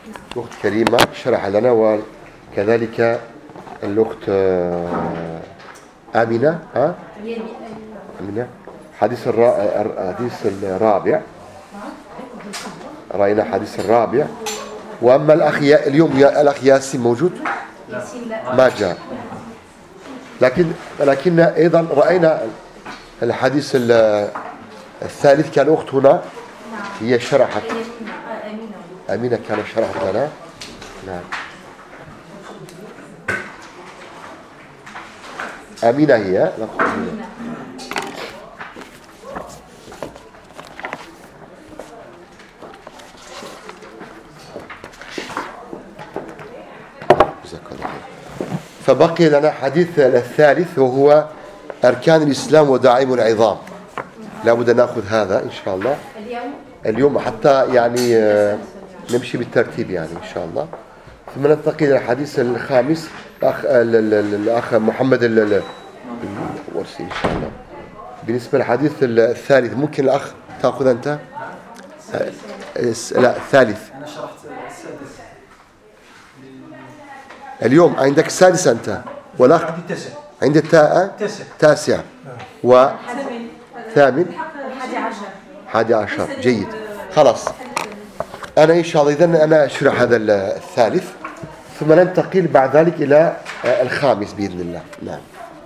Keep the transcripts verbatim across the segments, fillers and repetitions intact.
الأخت كريمة شرح لنا، وكذلك الأخت آمنة ها آمنة حديث الحديث الرابع، رأينا حديث الرابع. وأما الأخ اليوم الأخ ياسين موجود؟ ما جاء، لكن لكن أيضا رأينا الحديث الثالث كان أخت هنا هي شرحت، أمينة كانت شرحت لنا. نعم أمينة هي أمينة. فبقي لنا حديث الثالث وهو أركان الإسلام ودعائم العظام. لا بد نأخذ هذا إن شاء الله اليوم اليوم حتى يعني نمشي بالترتيب يعني إن شاء الله. ثم ننتقل إلى الحديث الخامس الأخ الأخ محمد الورسي إن شاء الله. بالنسبة للحديث الثالث ممكن الأخ تأخذ أنت؟ لا الثالث. أنا شرحت السادس اليوم. عندك السادس أنت والأخ عندي التاسع. عند التاء تاسع تاسع وثامن حادي عشر. جيد خلاص. أنا إن شاء الله إذن أنا أشرح هذا الثالث ثم ننتقل بعد ذلك إلى الخامس بإذن الله. نعم.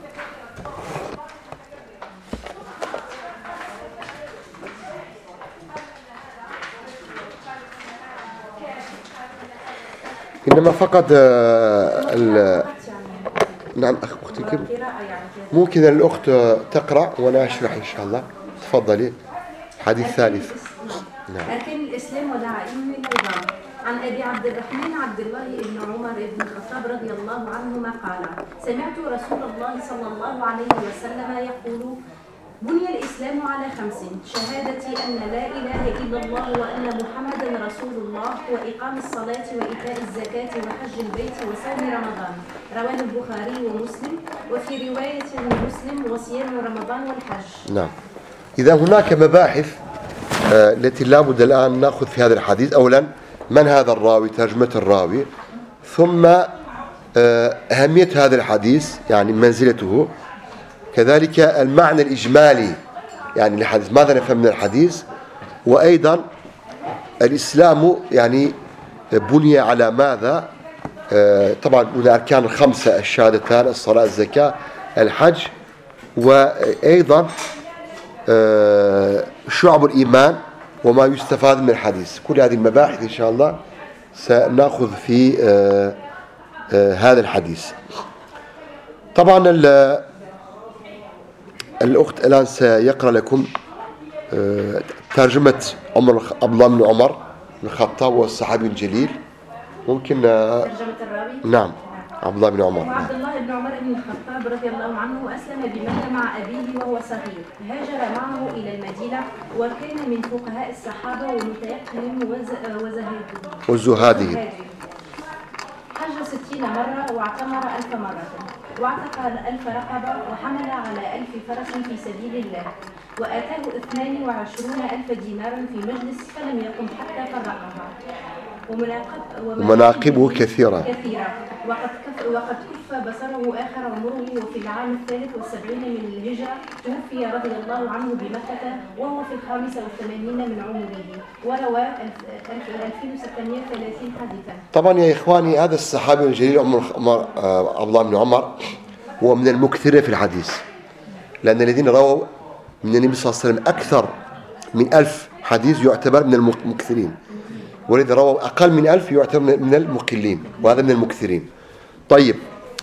إنما فقط ال نعم أختي كم ممكن الأخت تقرأ وأنا أشرح إن شاء الله. تفضلي. حديث ثالث. نعم. أركان الإسلام ودعائم العظام. عن أبي عبد الرحمن عبد الله بن عمر بن الخطاب رضي الله عنهما قال: سمعت رسول الله صلى الله عليه وسلم يقول: بني الإسلام على خمس: شهادة أن لا إله إلا الله وأن محمدا رسول الله، وإقام الصلاة وإيتاء الزكاة وحج البيت وصوم رمضان. رواه البخاري ومسلم، وفي رواية مسلم: وصيام رمضان والحج. نعم. إذا هناك مباحث آه التي لا بد الآن نأخذ في هذا الحديث. أولا من هذا الراوي، ترجمة الراوي، ثم آه أهمية هذا الحديث يعني منزلته، كذلك المعنى الإجمالي يعني للحديث، ماذا نفهم من الحديث، وأيضا الإسلام يعني بني على ماذا. آه طبعا الأركان الخمسة: الشهادتان، الصلاة، الزكاة، الحج، وأيضا آه شعب الإيمان وما يستفاد من الحديث. كل هذه المباحث إن شاء الله سنأخذ في آه آه هذا الحديث. طبعا الأخت الآن سيقرأ لكم آه ترجمة عمر عبد الله بن عمر بن الخطاب والصحابي الجليل. ممكن آه ترجمة الراوي. نعم. عبد الله بن عمر. وعبد الله بن عمر بن الخطاب رضي الله عنه أسلم بمكة مع أبيه وهو صغير، هاجر معه إلى المدينة، وكان من فقهاء الصحابة ومتيقن وزهاده وزهاده. حج ستين مرة واعتمر ألف مرة، واعتق ألف رقبة، وحمل على ألف فرس في سبيل الله، وآتاه اثنان وعشرون ألف دينار في مجلس فلم يقم حتى فرقها. ومناقبه كثيرة كثيرة وقد كف وقد كف بصره آخر عمره، وفي العام الثالث والسبعين من الهجرة توفي رضي الله عنه بمكة وهو في الخامسة والثمانين من عمره، وروى ألفين وستمائة وثلاثين حديثا. طبعا يا إخواني هذا الصحابي الجليل عمر عبد الله بن عمر هو من المكثرين في الحديث، لأن الذين رووا من النبي صلى الله عليه وسلم أكثر من ألف حديث يعتبر من المكثرين، والذي رووا أقل من ألف يعتبر من المقلين، وهذا من المكثرين. طيب،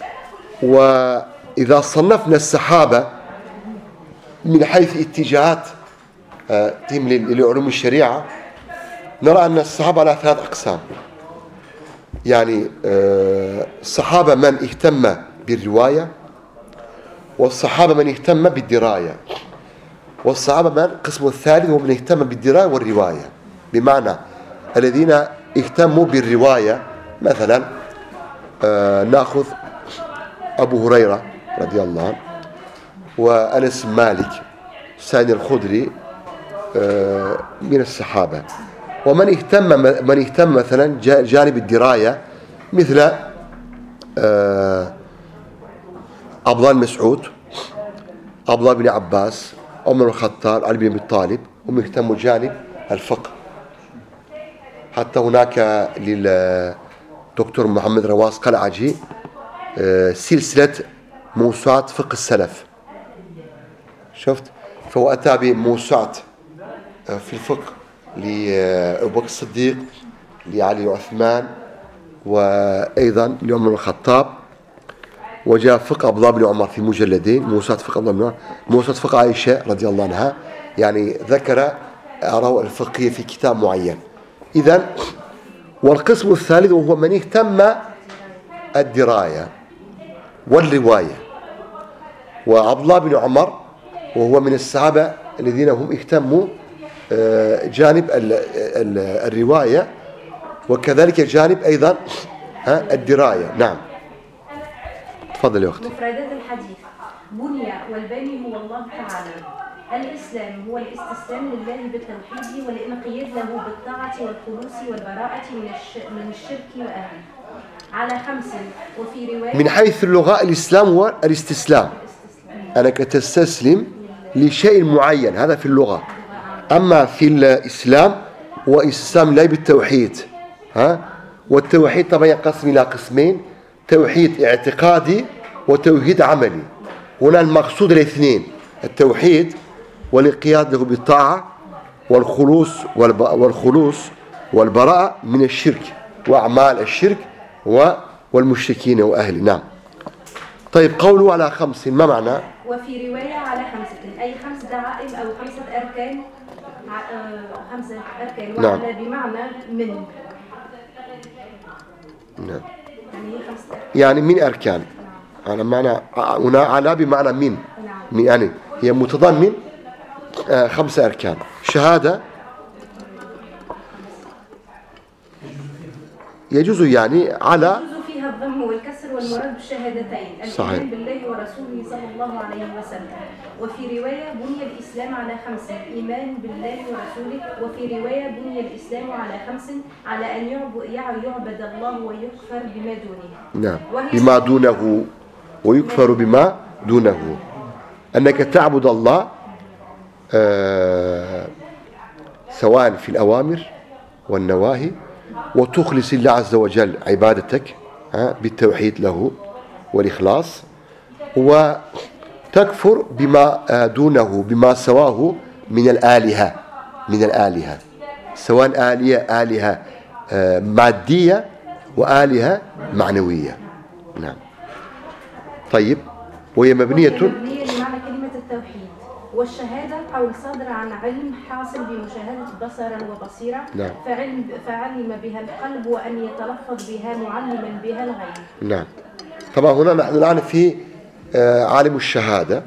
وإذا صنفنا الصحابة من حيث اتجاهات تهم لعلوم الشريعة نرى أن الصحابة على ثلاث أقسام. يعني الصحابة من اهتم بالرواية، والصحابة من اهتم بالدراية، والصحابة من القسم الثالث هو من اهتم بالدراية والرواية. بمعنى الذين اهتموا بالرواية مثلا آه نأخذ أبو هريرة رضي الله عنه، وأنس مالك، سعيد الخدري آه من الصحابة، ومن اهتم من اهتم مثلا جانب الدراية مثل عبد الله بن مسعود، عبد الله بن عباس، عمر بن الخطاب، علي بن أبي طالب، هم يهتموا جانب الفقه. حتى هناك للدكتور محمد رواس قلعجي سلسلة موسوعات فقه السلف، شفت؟ فهو أتى بموسوعة في الفقه لأبو بكر الصديق، لعلي وعثمان، وأيضا لعمر بن الخطاب. وجاء فقه عبد الله بن عمر في مجلدين، موسوعة فقه عبد الله بن عمر، موسوعة فقه عائشة رضي الله عنها، يعني ذكر آراء الفقهية في كتاب معين. إذن والقسم الثالث وهو من اهتم الدراية والرواية. وعبد الله بن عمر وهو من الصحابة الذين هم اهتموا جانب الرواية وكذلك جانب أيضا الدراية. نعم، تفضل يا أختي. مفردات الحديث: بني والباني هو الله تعالى. الإسلام هو الاستسلام لله بالتوحيد والانقياد له بالطاعة والخلوص والبراءة من من الشرك وأهله. على خمس. وفي رواية من حيث اللغة الإسلام هو الاستسلام، أنك تستسلم لشيء معين، هذا في اللغة. أما في الإسلام هو استسلام لله بالتوحيد. ها؟ والتوحيد طبعا ينقسم إلى قسمين: توحيد اعتقادي وتوحيد عملي. هنا المقصود الاثنين: التوحيد والانقياد له بالطاعة والخلوص والخلوص والبراءة من الشرك وأعمال الشرك والمشركين وأهله. نعم. طيب، قوله على خمس ما معنى؟ وفي رواية على خمسة، أي خمس دعائم أو خمسة أركان. خمسة أركان. نعم. وعلى بمعنى من. نعم. يعني هي خمسة أركان. يعني من أركان. على معنى هنا على بمعنى من. نعم. يعني هي متضمن آه خمسة أركان. شهادة يجوز يعني على يجوز فيها الضم والكسر والمراد بالشهادتين: الإيمان بالله ورسوله صلى الله عليه وسلم. وفي رواية بني الإسلام على خمس: إيمان بالله ورسوله. وفي رواية بني الإسلام على خمس: على أن يعبد الله ويكفر بما دونه. نعم، بما دونه ويكفر بما دونه، أنك تعبد الله آه سواء في الأوامر والنواهي، وتخلص الله عز وجل عبادتك آه بالتوحيد له والإخلاص، وتكفر بما آه دونه، بما سواه من الآلهة من الآلهة سواء آلهة آلهة آه مادية وآلهة معنوية. نعم. طيب، وهي مبنية مبنية لمعنى كلمة التوحيد. والشهادة قول صادر عن علم حاصل بمشاهدة بصرا وبصيرة. نعم. فعلم فعلم بها القلب وأن يتلفظ بها معلما بها الغيب. نعم. طبعا هنا نحن الآن في آه عالم الشهادة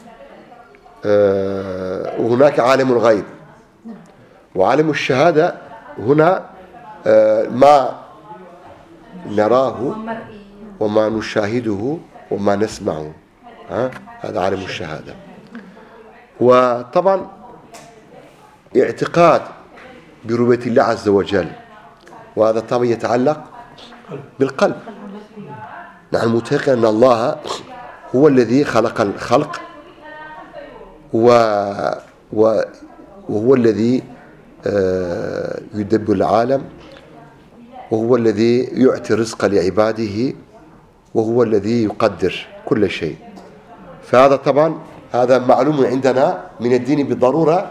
آه وهناك عالم الغيب. وعالم الشهادة هنا آه ما نراه وما نشاهده وما نسمعه، ها؟ هذا عالم الشهادة. وطبعا اعتقاد بربوبية الله عز وجل، وهذا طبعا يتعلق بالقلب. نحن متيقن أن الله هو الذي خلق الخلق و وهو الذي يدبر العالم، وهو الذي يعطي الرزق لعباده، وهو الذي يقدر كل شيء. فهذا طبعا هذا معلوم عندنا من الدين بالضرورة،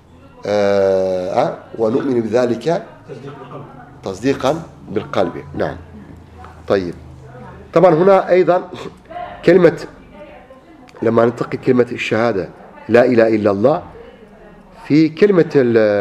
آه ونؤمن بذلك تصديقا بالقلب. نعم. طيب، طبعا هنا أيضا كلمة، لما ننطق كلمة الشهادة لا إله إلا الله، في كلمة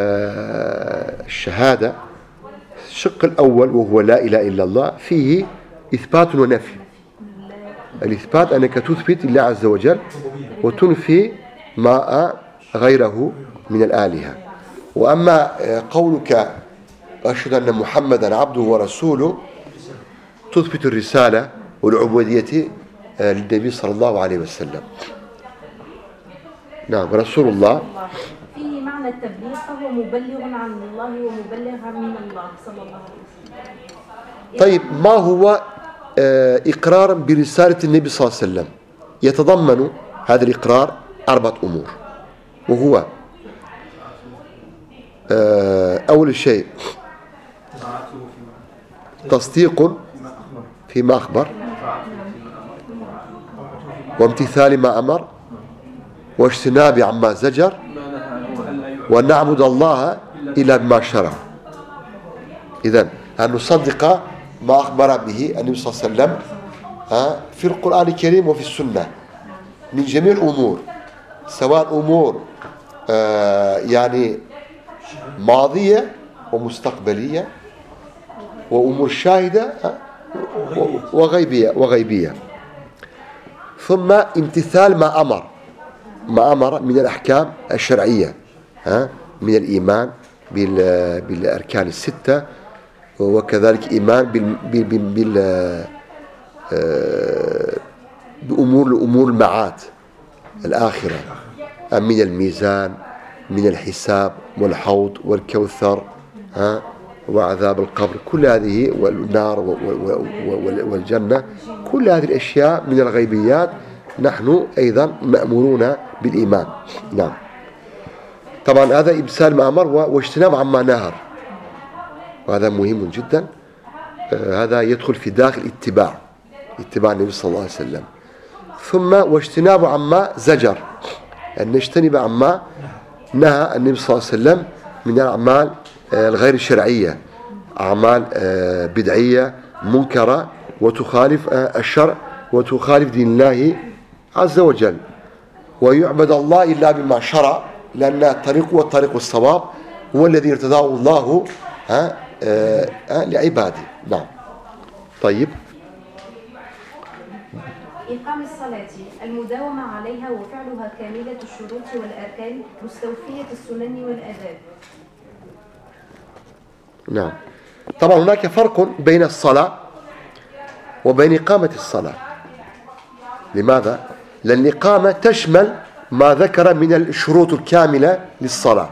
الشهادة الشق الأول وهو لا إله إلا الله فيه إثبات ونفي. الإثبات أنك تثبت الله عز وجل وتنفي ما غيره من الآلهة. وأما قولك أشهد أن محمدا عبده ورسوله تثبت الرسالة والعبودية للنبي صلى الله عليه وسلم. نعم، رسول الله فيه معنى التبليغ فهو مبلغ عن الله ومبلغ من الله صلى الله عليه وسلم. طيب ما هو إقرار برسالة النبي صلى الله عليه وسلم؟ يتضمن هذا الإقرار أربعة أمور، وهو أول شيء تصديق فيما أخبر، وامتثال ما أمر، واجتناب عما زجر، ونعبد الله إلا بما شرع. إذن أن نصدق ما أخبر به النبي صلى الله عليه وسلم في القرآن الكريم وفي السنة من جميع الأمور، سواء أمور يعني ماضية ومستقبلية وأمور شاهدة وغيبية وغيبية. ثم امتثال ما أمر ما أمر من الأحكام الشرعية من الإيمان بالأركان الستة، وكذلك إيمان بأمور الأمور المعاد الآخرة من الميزان، من الحساب والحوض والكوثر ها وعذاب القبر، كل هذه والنار والجنة، كل هذه الأشياء من الغيبيات نحن أيضا مأمورون بالإيمان. نعم. طبعا هذا إمسال ما أمر واجتناب عما نهر، وهذا مهم جدا. آه هذا يدخل في داخل اتباع اتباع النبي صلى الله عليه وسلم. ثم واجتناب عما زجر، أن نجتنب عما نهى النبي صلى الله عليه وسلم من الأعمال آه الغير الشرعية، أعمال آه بدعية منكرة وتخالف آه الشرع وتخالف دين الله عز وجل. ويعبد الله إلا بما شرع، لأن الطريق هو الطريق الصواب، هو الذي ارتضاه الله ها آه آه لعباده. نعم. طيب. إقام الصلاة المداومة عليها وفعلها كاملة الشروط والأركان مستوفية السنن والآداب. نعم. طبعا هناك فرق بين الصلاة وبين إقامة الصلاة. لماذا؟ لأن الإقامة تشمل ما ذكر من الشروط الكاملة للصلاة،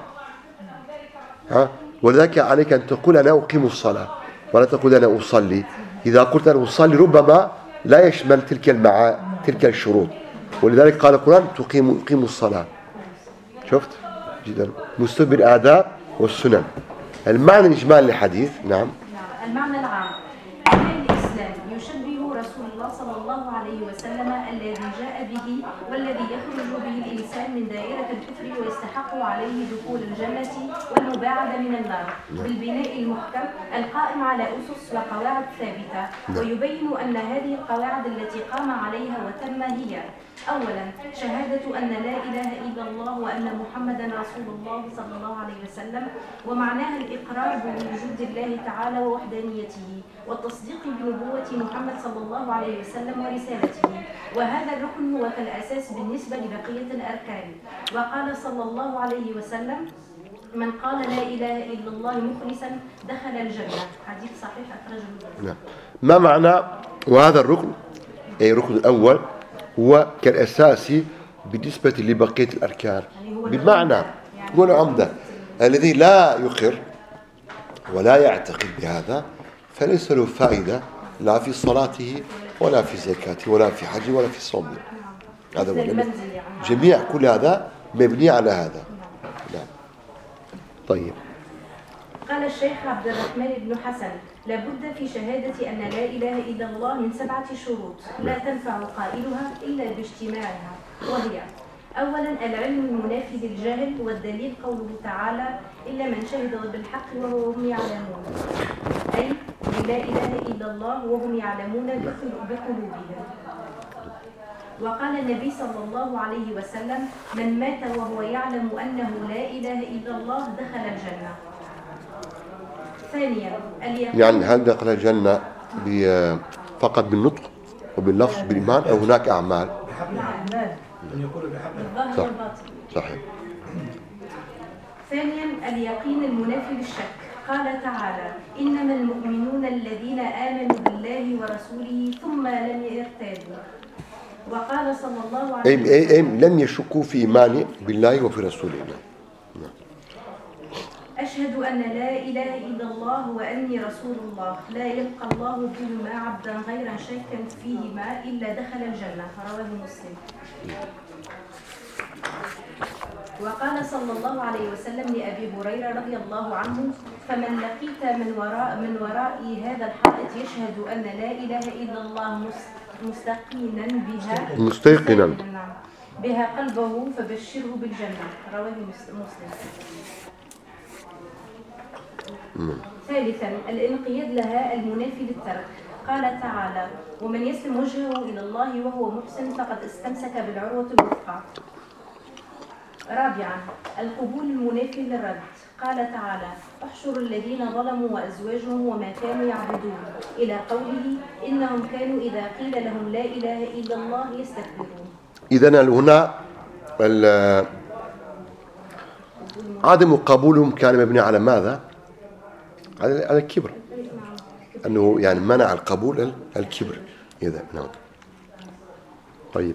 ها؟ ولذلك عليك أن تقول أنا أقيم الصلاة ولا تقول أنا أصلي. إذا قلت أنا أصلي ربما لا يشمل تلك المعا تلك الشروط، ولذلك قال القرآن تقيم تقيم الصلاة. شفت جدا مستوفي بالآداب والسنن. المعنى الإجمالي للحديث. نعم. المعنى العام أن الإسلام يشبه رسول الله صلى الله عليه وسلم الذي جاء به والذي يخرج به الإنسان من دائرة الكفر ويستحق عليه دخول الجنة والمباعدة من النار بالبناء المحكم القائم على أسس وقواعد ثابتة. ويبين أن هذه القواعد التي قام عليها وتم هي: أولا شهادة أن لا إله إلا الله وأن محمدا رسول الله صلى الله عليه وسلم، ومعناها الإقرار بوجود الله تعالى ووحدانيته والتصديق بنبوة محمد صلى الله عليه وسلم ورسالته، وهذا الركن هو كالأساس بالنسبة لبقية الأركان. وقال صلى الله عليه وسلم: من قال لا إله إلا الله مخلصا دخل الجنة. حديث صحيح أخرجه البخاري. ما معنى وهذا الركن؟ أي الركن الأول هو كالأساسي بالنسبة لبقية الأركان، بمعنى هو العمدة الذي لا يقر ولا يعتقد بهذا فليس له فائدة لا في صلاته ولا في زكاته ولا في حجه ولا في صومه. هذا هو جميع كل هذا مبني على هذا. نعم. طيب. قال الشيخ عبد الرحمن بن حسن: لابد في شهادة أن لا إله إلا الله من سبعة شروط لا تنفع قائلها إلا باجتماعها، وهي: أولا العلم المنافي للجهل، والدليل قوله تعالى: إلا من شهد بالحق وهم يعلمون، أي لا إله إلا الله وهم يعلمون بقلوبهم. وقال النبي صلى الله عليه وسلم: من مات وهو يعلم أنه لا إله إلا الله دخل الجنة. ثانيا يعني هل دخل الجنة فقط بالنطق وباللفظ بالإيمان أو هناك أعمال؟ أن يقول بحق الظاهر والباطن. صحيح. ثانيا اليقين المنافي للشك. قال تعالى: إنما المؤمنون الذين آمنوا بالله ورسوله ثم لم يرتابوا. وقال صلى الله عليه وسلم: أي أي لم يشكوا في إيمان بالله وفي رسوله. أن لا إله إلا الله وأني رسول الله لا يلقى الله بهما عبدا غير شاكا فيهما إلا دخل الجنة. رواه مسلم. وقال صلى الله عليه وسلم لأبي هريرة رضي الله عنه: فمن لقيت من وراء من وراء هذا الحائط يشهد أن لا إله إلا الله مستقينا بها مستيقنا بها قلبه فبشره بالجنة. رواه مسلم. ثالثا الانقياد لها المنافي للترك. قال تعالى: ومن يسلم وجهه إلى الله وهو محسن فقد استمسك بالعروة الوثقى. رابعا القبول المنافي للرد. قال تعالى: احشروا الذين ظلموا وأزواجهم وما كانوا يعبدون إلى قوله: إنهم كانوا إذا قيل لهم لا إله إلا الله يستكبرون. إذن هنا عدم قبولهم كان مبني على ماذا؟ على الكبر، أنه يعني منع القبول الكبر. إذا نعم. طيب.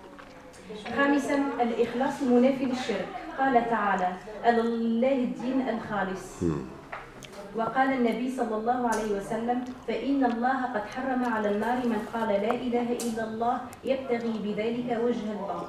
خامسا الإخلاص المنافي للشرك. قال تعالى: لله الدين الخالص. وقال النبي صلى الله عليه وسلم: فإن الله قد حرم على النار من قال لا إله إلا الله يبتغي بذلك وجه الله.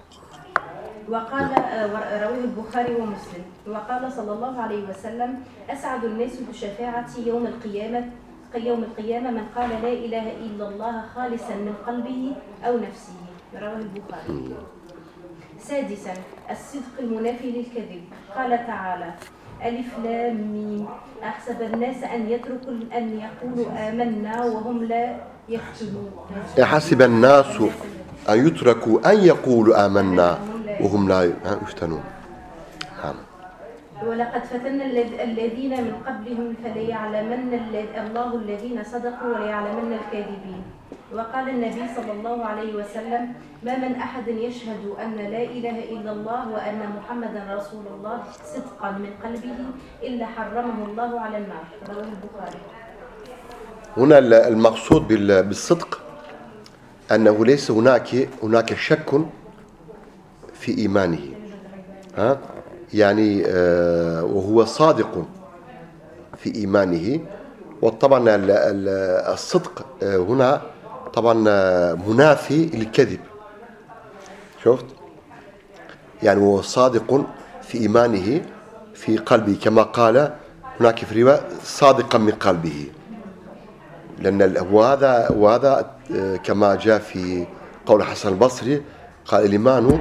وقال رواه البخاري ومسلم. وقال صلى الله عليه وسلم: أسعد الناس بشفاعتي يوم القيامة يوم القيامة من قال لا إله إلا الله خالصا من قلبه أو نفسه. رواه البخاري. سادسا الصدق المنافي للكذب. قال تعالى: ألف لام ميم أحسب الناس أن يتركوا أن يقولوا آمنا وهم لا يفتنون. يحسب الناس أن يتركوا أن يقولوا آمنا وهم لا يفتنون. نعم. ولقد فتنا الذين من قبلهم فليعلمن الله الذين صدقوا وليعلمن الكاذبين. وقال النبي صلى الله عليه وسلم: ما من أحد يشهد أن لا إله إلا الله وأن محمدا رسول الله صدقا من قلبه إلا حرمه الله على النار. رواه البخاري. هنا المقصود بالصدق أنه ليس هناك هناك شك في إيمانه، ها؟ يعني آه وهو صادق في إيمانه. وطبعا الصدق آه هنا طبعا آه منافي للكذب. شفت؟ يعني هو صادق في إيمانه في قلبه، كما قال هناك في رواية صادقا من قلبه، لأن وهذا وهذا آه كما جاء في قول حسن البصري قال: الإيمان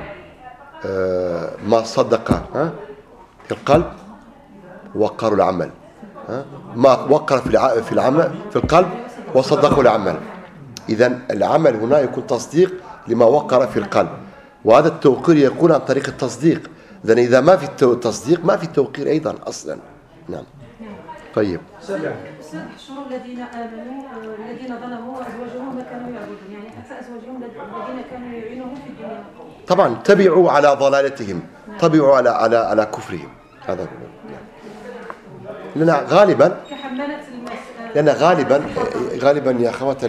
ما صدق في القلب وقر العمل، ما وقر في العمل في القلب وصدقه العمل. إذن العمل هنا يكون تصديق لما وقر في القلب، وهذا التوقير يكون عن طريق التصديق. إذن إذا ما في تصديق ما في توقير أيضا أصلا. نعم. طيب. احشروا الذين آمنوا الذين ظلموا وأزواجهم ما كانوا يعبدون، يعني حتى أزواجهم الذين كانوا يعينهم في الدنيا. طبعا تبعوا على ضلالتهم، تبعوا على على على كفرهم. هذا هو. لأن غالبا لأن غالبا غالبا يا أخوات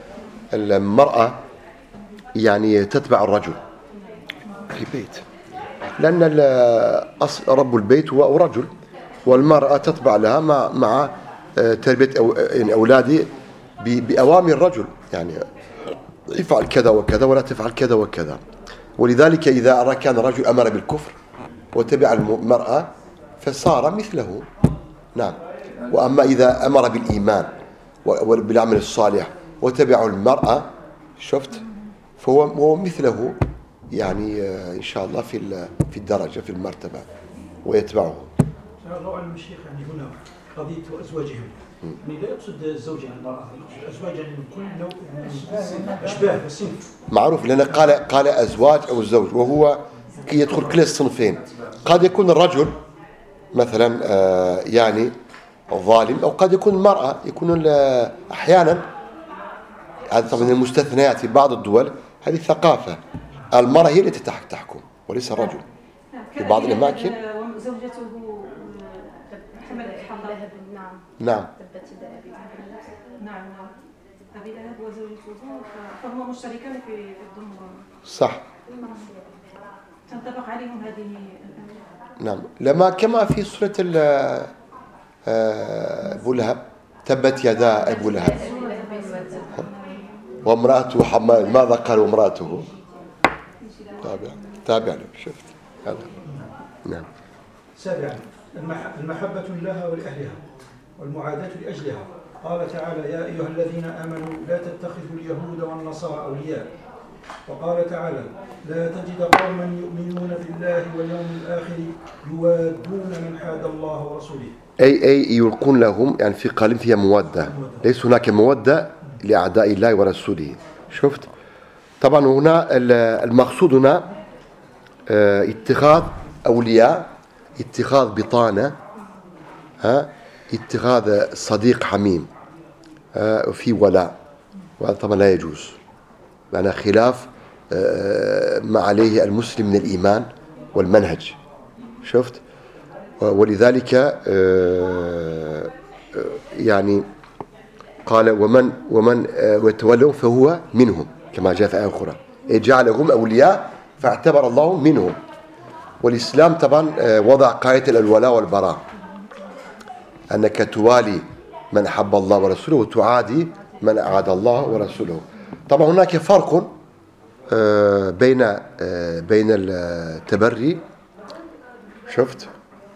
المرأة يعني تتبع الرجل في بيت، لأن أصل رب البيت هو رجل، والمرأة تتبع لها مع مع تربية أولادي بأوامر الرجل، يعني افعل كذا وكذا ولا تفعل كذا وكذا. ولذلك إذا كان الرجل أمر بالكفر وتبع المرأة فصار مثله. نعم. وأما إذا أمر بالإيمان وبالعمل الصالح وتبع المرأة، شفت، فهو مثله، يعني إن شاء الله في في الدرجة في المرتبة ويتبعه. روى المشيخ يعني هنا قضية أزواجهم، يعني لا يقصد الزوجة المرأة، يقصد أزواج يعني من كل نوع من أشباه الصنف. معروف، لأن قال قال أزواج أو الزوج، وهو يدخل كلا الصنفين. قد يكون الرجل مثلا آه يعني ظالم، أو قد يكون المرأة يكون أحيانا، هذا طبعا المستثنيات في بعض الدول، هذه الثقافة، المرأة هي التي تحكم وليس الرجل في بعض الأماكن. زوجته حملت حمل. نعم. نعم. نعم. أبي لهب وزوجته فهما مشتركان في الضمن. صح. تنطبق عليهم هذه. نعم. لما كما في سورة أبو لهب تبت يدا أبو لهب وامرأته حمالة، ماذا قال وامرأته؟ تابع تابع له شفت هذا. نعم. سابعا المحبة لها ولأهلها والمعاداة لأجلها. قال تعالى: يا أيها الذين آمنوا لا تتخذوا اليهود والنصارى أولياء. وقال تعالى: لا تجد قوما يؤمنون بالله واليوم الآخر يوادون من حاد الله ورسوله. أي أي يلقون لهم، يعني في قلب فيها مودة، ليس هناك مودة لأعداء الله ورسوله. شفت؟ طبعا هنا المقصود هنا اتخاذ أولياء، اتخاذ بطانة، ها، اتخاذ صديق حميم في ولاء، وهذا طبعا لا يجوز، لأن خلاف ما عليه المسلم من الإيمان والمنهج. شفت؟ ولذلك يعني قال: ومن ومن يتولوا فهو منهم، كما جاء في آية أخرى، جعلهم أولياء فاعتبر الله منهم. والإسلام طبعا وضع قاعدة الولاء والبراء، أنك توالي من أحب الله ورسوله وتعادي من أعاد الله ورسوله. طبعا هناك فرق بين بين التبري، شفت،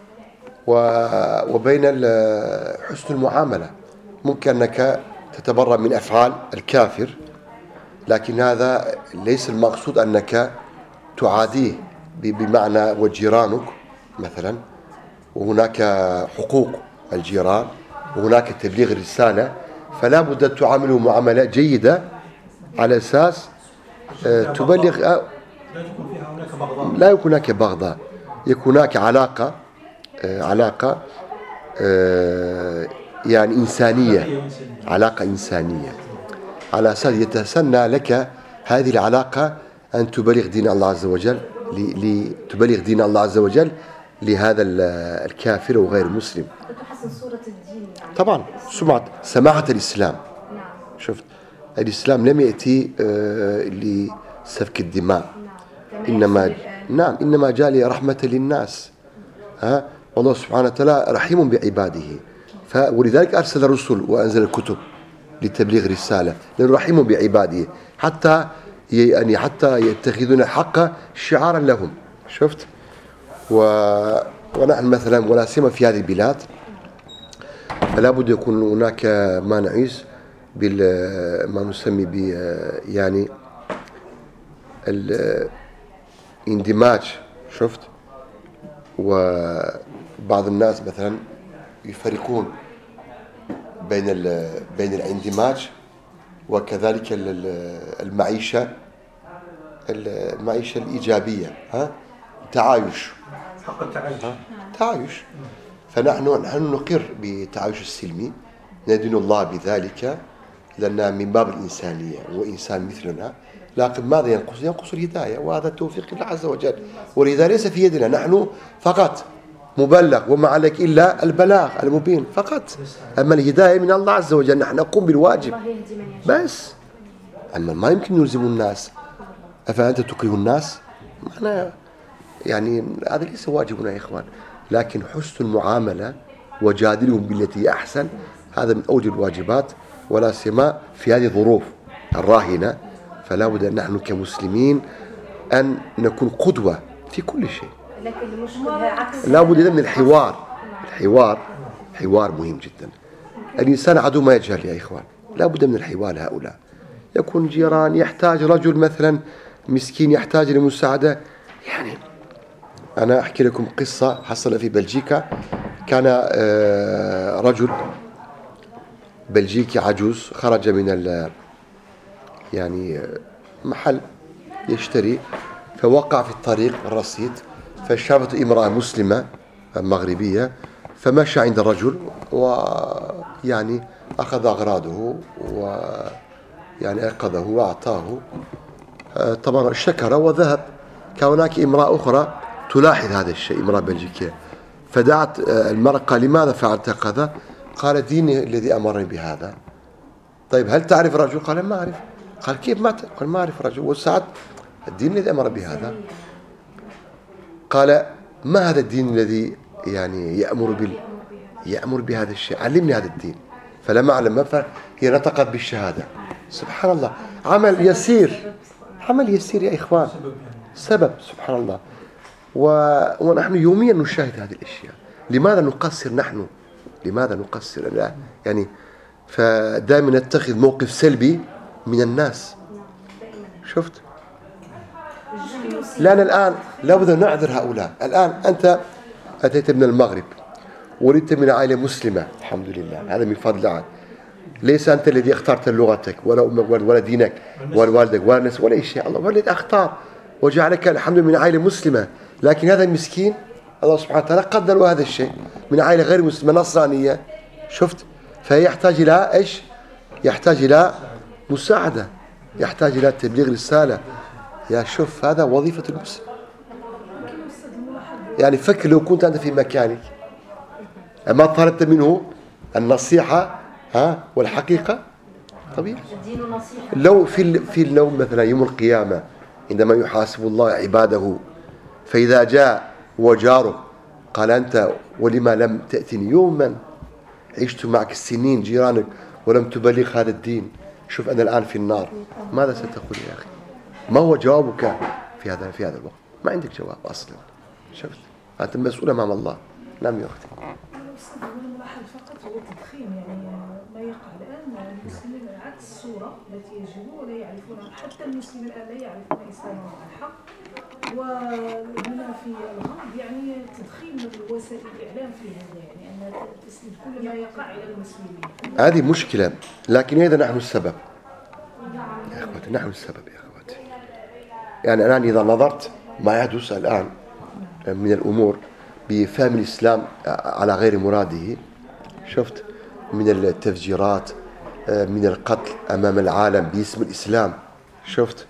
وبين حسن المعاملة. ممكن أنك تتبرأ من أفعال الكافر، لكن هذا ليس المقصود أنك تعاديه، بمعنى وجيرانك مثلا، وهناك حقوق الجيران وهناك تبليغ الرسالة، فلا بد أن تعامله معاملة جيدة على أساس تبلغ. لا يكون فيها هناك بغضاء، لا يكون هناك بغضاء، يكون هناك علاقة علاقة يعني إنسانية، علاقة إنسانية، على أساس يتسنى لك هذه العلاقة أن تبلغ دين الله عز وجل، لتبلغ دين الله عز وجل لهذا الكافر وغير المسلم. تحسن صورة الدين يعني. طبعا سمعة سماحة الإسلام. نعم. شفت، الإسلام لم يأتي لسفك الدماء، نعم. إنما نعم إنما جاء لرحمة للناس. ها، والله سبحانه وتعالى رحيم بعباده، ولذلك أرسل الرسل وأنزل الكتب لتبليغ رسالة، لأنه رحيم بعباده، حتى يعني حتى يتخذون الحق شعارا لهم. شفت، و... ونحن مثلا ولا سيما في هذه البلاد، فلا بد يكون هناك ما نعيش بال ما نسمي ب يعني الاندماج. شفت، وبعض الناس مثلا يفرقون بين بين الاندماج وكذلك المعيشة المعيشة الإيجابية، ها، تعايش، حق التعايش، تعايش. فنحن نحن نقر بالتعايش السلمي، ندين الله بذلك، لأن من باب الإنسانية وإنسان مثلنا. لكن ماذا ينقص؟ ينقص الهداية، وهذا التوفيق الله عز وجل، والهداية ليس في يدنا، نحن فقط مبلغ، وما عليك إلا البلاغ المبين فقط. أما الهداية من الله عز وجل، نحن نقوم بالواجب بس. أما ما يمكن نلزم الناس. أفأنت تكره الناس؟ معنى يعني هذا ليس واجبنا يا إخوان. لكن حسن المعاملة وجادلهم بالتي أحسن، هذا من أوجب الواجبات، ولا سيما في هذه الظروف الراهنة. فلا بد أن نحن كمسلمين أن نكون قدوة في كل شيء. لكن المشكلة عكس، لا بد من الحوار. الحوار حوار مهم جدا. الإنسان عدو ما يجهل يا إخوان، لا بد من الحوار. هؤلاء يكون جيران، يحتاج رجل مثلا مسكين يحتاج لمساعدة. يعني أنا أحكي لكم قصة حصل في بلجيكا. كان رجل بلجيكي عجوز خرج من يعني محل يشتري، فوقع في الطريق الرصيد، فشافته امرأة مسلمة مغربية، فمشى عند الرجل ويعني أخذ أغراضه ويعني أنقذه وأعطاه. طبعا شكر وذهب. كان هناك امرأة أخرى تلاحظ هذا الشيء، امرأة بلجيكية، فدعت المرأة، قال: لماذا فعلت كذا؟ قال: ديني الذي أمرني بهذا. طيب هل تعرف الرجل؟ قال: ما أعرف. قال: كيف ما تعرف؟ قال: ما أعرف الرجل، والساعة الدين الذي أمر بهذا. قال: ما هذا الدين الذي يعني يأمر بال يأمر بهذا الشيء، علمني هذا الدين. فلما علم هي نطقت بالشهادة. سبحان الله، عمل يسير، عمل يسير يا إخوان، سبب. سبحان الله. و... ونحن يوميا نشاهد هذه الأشياء. لماذا نقصر نحن؟ لماذا نقصر؟ لا. يعني فدائما نتخذ موقف سلبي من الناس. شفت؟ لأن الآن لابد أن نعذر هؤلاء. الآن أنت أتيت من المغرب، ولدت من عائلة مسلمة الحمد لله، هذا من فضل الله. ليس أنت الذي اخترت لغتك ولا أمك ولا دينك ولا والدك ولا ناس ولا شيء. الله هو الذي اختار وجعلك الحمد لله من عائلة مسلمة. لكن هذا المسكين الله سبحانه وتعالى قدر له هذا الشيء من عائلة غير مسلمة نصرانية. شفت؟ فهي يحتاج إلى إيش؟ يحتاج إلى مساعدة، يحتاج إلى تبليغ رسالة. يا شوف هذا وظيفة المسلم. يعني فكر لو كنت أنت في مكانك أما طلبت منه النصيحة ها والحقيقة طبيعي. لو في في اليوم مثلا يوم القيامة عندما يحاسب الله عباده، فإذا جاء وجاره قال أنت ولما لم تأتني يوما، عشت معك السنين جيرانك ولم تبلغ هذا الدين، شوف أنا الآن في النار، ماذا ستقول يا أخي؟ ما هو جوابك في هذا في هذا الوقت؟ ما عندك جواب أصلا. شفت؟ أنت مسؤول أمام الله. نعم يا أختي. الملاحظ فقط هو التضخيم، يعني ما يقع الآن المسلمين عكس الصورة التي يجبون ولا يعرفونها. حتى المسلمين الآن لا يعرفون إسلامهم الحق، وهنا في الغرب يعني تضخيم وسائل الإعلام في هذا، يعني أن تسند كل ما يقع إلى المسلمين. هذه مشكلة، لكن هذا نحن السبب يا أخواتي، نحن السبب يا أخواتي. يعني الآن إذا نظرت ما يحدث الآن من الأمور بفهم الإسلام على غير مراده، شفت؟ من التفجيرات، من القتل أمام العالم باسم الإسلام، شفت؟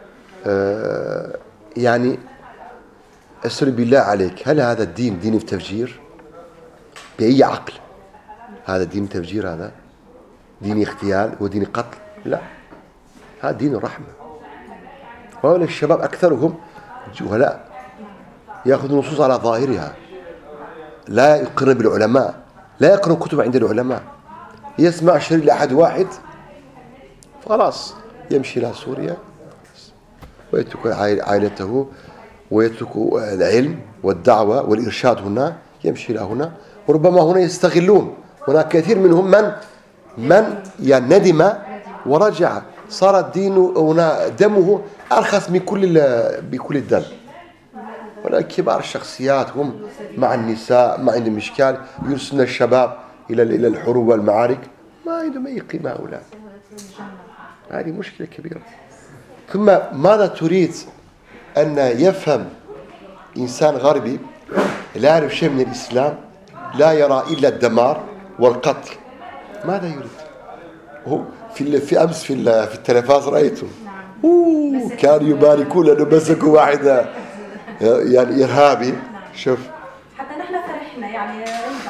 يعني أسأل بالله عليك، هل هذا الدين دين التفجير؟ بأي عقل؟ هذا دين تفجير؟ هذا دين اغتيال ودين قتل؟ لا، هذا دين الرحمة. وهؤلاء الشباب أكثرهم جهلاء، يأخذ نصوص على ظاهرها، لا يقرن بالعلماء، لا يقرأ كتب عند العلماء، يسمع شريط لأحد واحد خلاص يمشي إلى سوريا ويترك عائلته ويترك العلم والدعوة والإرشاد هنا، يمشي إلى هنا. وربما هنا يستغلون، هناك كثير منهم من من ندم ورجع، صار الدين هنا دمه أرخص من كل بكل الدم. ولكن كبار الشخصيات هم مع النساء، ما عندهم إشكال، يرسلون الشباب إلى إلى الحروب والمعارك، ما عندهم أي قيمة هؤلاء. هذه مشكلة كبيرة. ثم ماذا تريد أن يفهم إنسان غربي لا يعرف شيء من الإسلام، لا يرى إلا الدمار والقتل؟ ماذا يريد؟ هو في في أمس في في التلفاز رأيته أوه كانوا يباركون لأنه مسكوا واحدة يعني إرهابي. شوف حتى نحن فرحنا يعني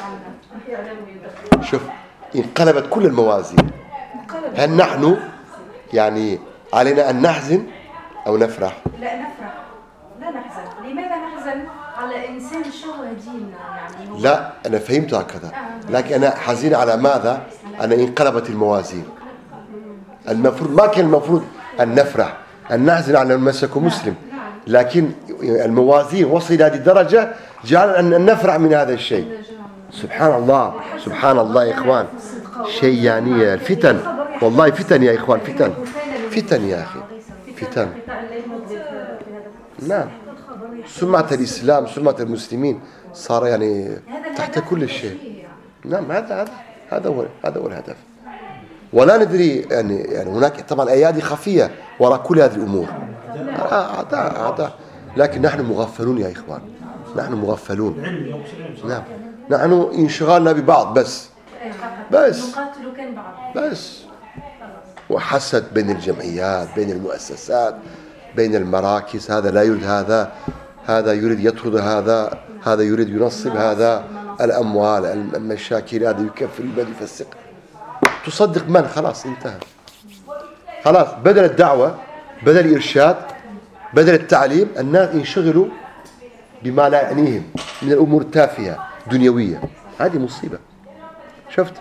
شوف انقلبت كل الموازين. هل نحن يعني علينا أن نحزن أو نفرح؟ لا نفرح، لا نحزن. لماذا نحزن على إنسان شوه ديننا؟ يعني لا أنا فهمت هكذا، لكن أنا حزين على ماذا؟ أنا انقلبت الموازين. المفروض ما كان المفروض أن نفرح، أن نحزن على المسك مسلم، لكن الموازين وصل إلى هذه الدرجة جعل أن نفرح من هذا الشيء. سبحان الله سبحان الله يا إخوان، شيء يعني الفتن، والله فتن يا إخوان، فتن فتن يا أخي، فتن. نعم، سمعة الإسلام سمعة المسلمين صار يعني تحت كل شيء. نعم، هذا هذا هذا هو هذا هو الهدف. ولا ندري يعني يعني هناك طبعا أيادي خفية وراء كل هذه الأمور، أعداء أعداء، لكن نحن مغفلون يا إخوان، نحن مغفلون. نعم، نحن انشغالنا ببعض بس بس بس وحسد بين الجمعيات، بين المؤسسات، بين المراكز، هذا لا يريد هذا، هذا يريد يطرد هذا، هذا يريد ينصب هذا، الأموال، المشاكل، هذا يكفر البلد يفسق. تصدق من؟ خلاص انتهى. خلاص بدل الدعوة، بدل الإرشاد، بدل التعليم، الناس ينشغلوا بما لا يعنيهم من الأمور التافهة دنيوية. هذه مصيبة. شفت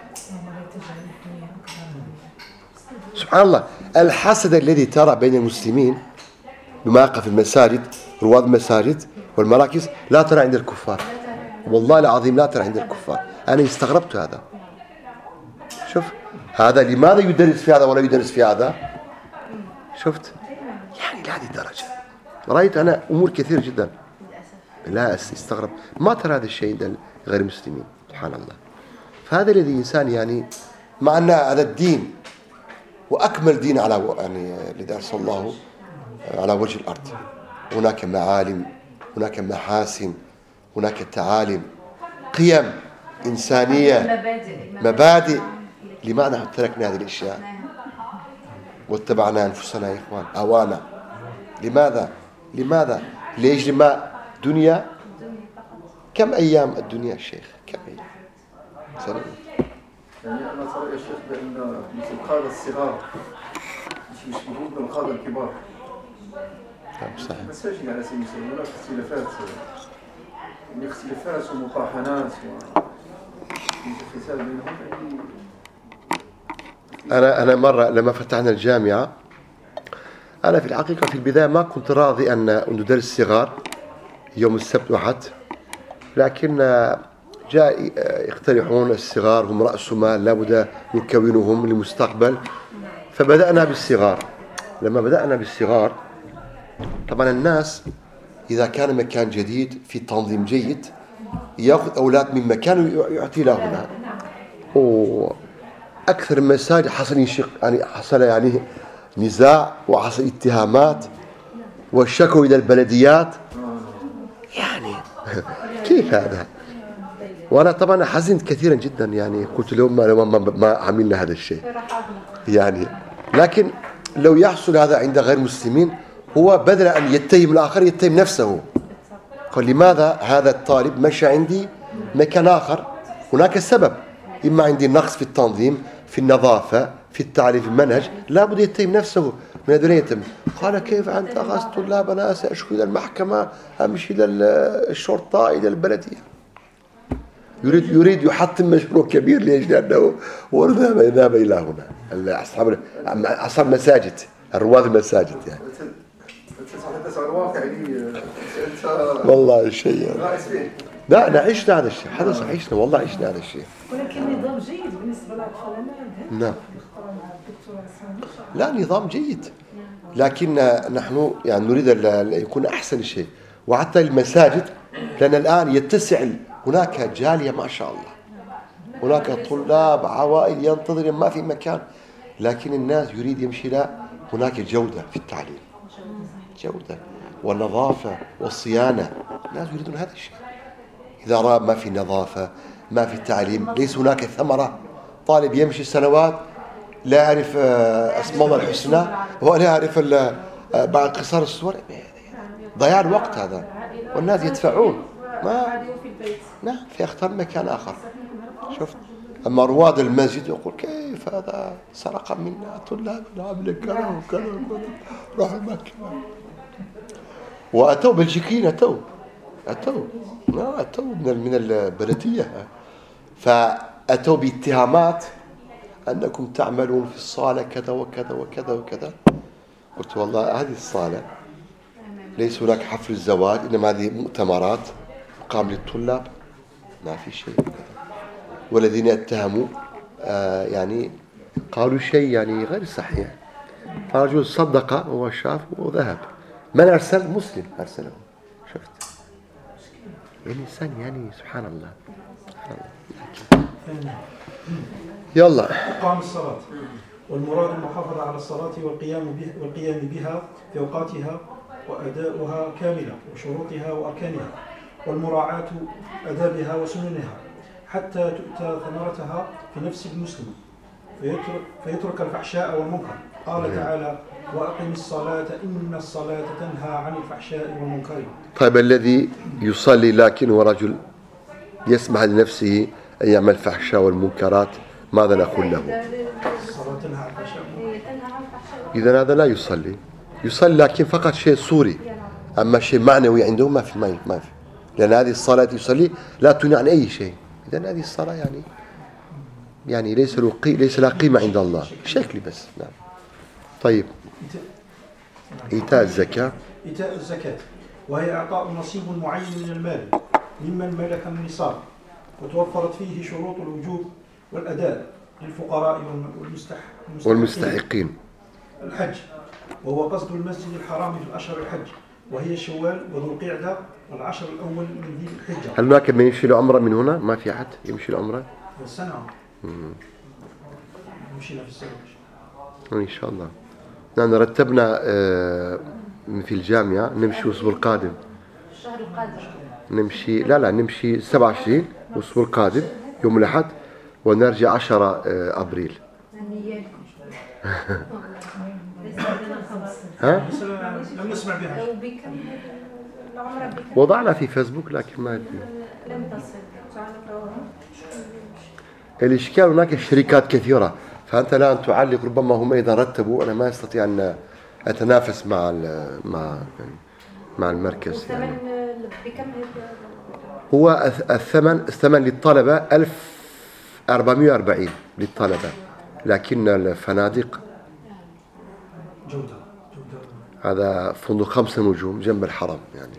سبحان الله الحسد الذي ترى بين المسلمين بمواقف المساجد رواد المساجد والمراكز لا ترى عند الكفار والله العظيم لا ترى عند الكفار. أنا استغربت هذا. شوف هذا لماذا يدرس في هذا ولا يدرس في هذا؟ شفت يعني لهذه الدرجة رأيت أنا أمور كثيرة جدا لا استغرب ما ترى هذا الشيء عند غير المسلمين سبحان الله. فهذا الذي إنسان يعني مع أن هذا الدين وأكمل دين على يعني الذي أرسل الله على وجه الأرض. هناك معالم هناك محاسن هناك تعالم قيم إنسانية مبادئ. لماذا تركنا هذه الأشياء واتبعنا أنفسنا يا إخوان أوانا؟ لماذا لماذا ليش ما دنيا؟ كم أيام الدنيا الشيخ كم أيام سنة؟ يعني أنا ترى يا شيخ بأن مثل القادة الصغار يشبهون بالقادة الكبار. صحيح. مساجد على سبيل المثال هناك اختلافات يعني اختلافات ومطاحنات وقتال بينهم يعني. أنا أنا مرة لما فتحنا الجامعة أنا في الحقيقة في البداية ما كنت راضي أن ندرس الصغار يوم السبت وحد، لكن جاء يقترحون الصغار هم رأس مال لابد نكونهم للمستقبل، فبدأنا بالصغار. لما بدأنا بالصغار طبعا الناس إذا كان مكان جديد في تنظيم جيد يأخذ أولاد من مكان ويعطي له هنا. وأكثر المساجد حصل ينشق يعني حصل يعني نزاع وحصل اتهامات والشكوى إلى البلديات يعني كيف هذا؟ وأنا طبعا حزنت كثيرا جدا يعني قلت لهم ما, ما, ما عملنا هذا الشيء يعني. لكن لو يحصل هذا عند غير مسلمين هو بدل أن يتهم الآخر يتهم نفسه. قال لماذا هذا الطالب مشى عندي مكان آخر؟ هناك سبب، إما عندي نقص في التنظيم في النظافة في التعليم في المنهج، لا بد يتهم نفسه من دون يتم. قال كيف أنت أخذت طلابنا سأشكو إلى المحكمة أمشي إلى الشرطة إلى البلدية. يريد يريد يحطم مشروع كبير لأجل أنه وذهب ذهب إلى هنا أصحاب أصحاب المساجد رواد المساجد يعني. تتحدث عن واقع لي والله شيء لا لا عشنا هذا الشيء حدث عشنا والله عشنا هذا الشيء. ولكن نظام جيد بالنسبة للأطفال. نعم لا نظام جيد، لكن نحن يعني نريد أن يكون أحسن شيء. وحتى المساجد لأن الآن يتسع هناك جالية ما شاء الله، هناك طلاب عوائل ينتظر ما في مكان، لكن الناس يريد يمشي لا هناك جودة في التعليم جودة والنظافة والصيانة. الناس يريدون هذا الشيء. إذا رأى ما في نظافة ما في تعليم ليس هناك ثمرة. طالب يمشي سنوات لا يعرف أسماء الله الحسنى ولا يعرف بعد قصار السور، ضياع الوقت هذا. والناس يدفعون ما نعم فيختار مكان آخر. شفت أما رواد المسجد يقول كيف هذا سرق منا طلاب عمل كذا وكذا راح المحكمة. وأتوا بلجيكيين أتوا أتوا لا أتوا من من البلدية فأتوا باتهامات أنكم تعملون في الصالة كذا وكذا وكذا وكذا. قلت والله هذه الصالة ليس هناك حفل الزواج إنما هذه مؤتمرات قام للطلاب ما في شيء. والذين اتهموا آه يعني قالوا شيء يعني غير صحيح. فرجل صدق هو شاف وذهب. من أرسل؟ مسلم أرسله. شفت يعني إنسان يعني سبحان الله سبحان الله. يلا إقام الصلاة والمراد المحافظة على الصلاة والقيام بها والقيام بها في أوقاتها وأداؤها كاملة وشروطها وأركانها والمراعاة أدابها وسننها حتى تؤتى ثمرتها في نفس المسلم فيترك, فيترك الفحشاء والمنكر. قال تعالى وأقم الصلاة إن الصلاة تنهى عن الفحشاء والمنكر. طيب الذي يصلي لكن هو رجل يسمح لنفسه أن يعمل فحشاء والمنكرات ماذا نقول له؟ الصلاة تنهى عن الفحشاء والمنكر. إذا هذا لا يصلي يصلي لكن فقط شيء صوري، أما شيء معنوي عنده ما في ما في لأن هذه الصلاة يصلي لا تنهى عن أي شيء. إذا هذه الصلاة يعني يعني ليس له قي... ليس له قيمة عند الله، شكلي بس. نعم. طيب، إيتاء الزكاة. إيتاء الزكاة وهي إعطاء نصيب معين من المال ممن ملك النصاب وتوفرت فيه شروط الوجوب والأداء للفقراء والمستحق والمستحقين الحج، وهو قصد المسجد الحرام في الأشهر الحج، وهي شوال وذو القعدة والعشر الأول من ذي الحجة. هل هناك من يمشي له عمرة من هنا؟ ما في أحد يمشي له عمرة؟ السنة مشينا في السنة إن شاء الله. نحن رتبنا في الجامعة نمشي الأسبوع القادم. الشهر القادم نمشي لا لا نمشي سبعة وعشرين الأسبوع القادم يوم الأحد، ونرجع عشرة أبريل. ها؟ لم نسمع بها. وضعنا في فيسبوك لكن ما لم تصل. الإشكال هناك شركات كثيرة، فأنت الآن تعلق ربما هم إذا رتبوا أنا ما أستطيع أن أتنافس مع مع مع المركز. يعني بكم هو الثمن الثمن للطلبة ألف وأربعمائة وأربعين للطلبة، لكن الفنادق جودة هذا فندق خمسة نجوم جنب الحرم يعني،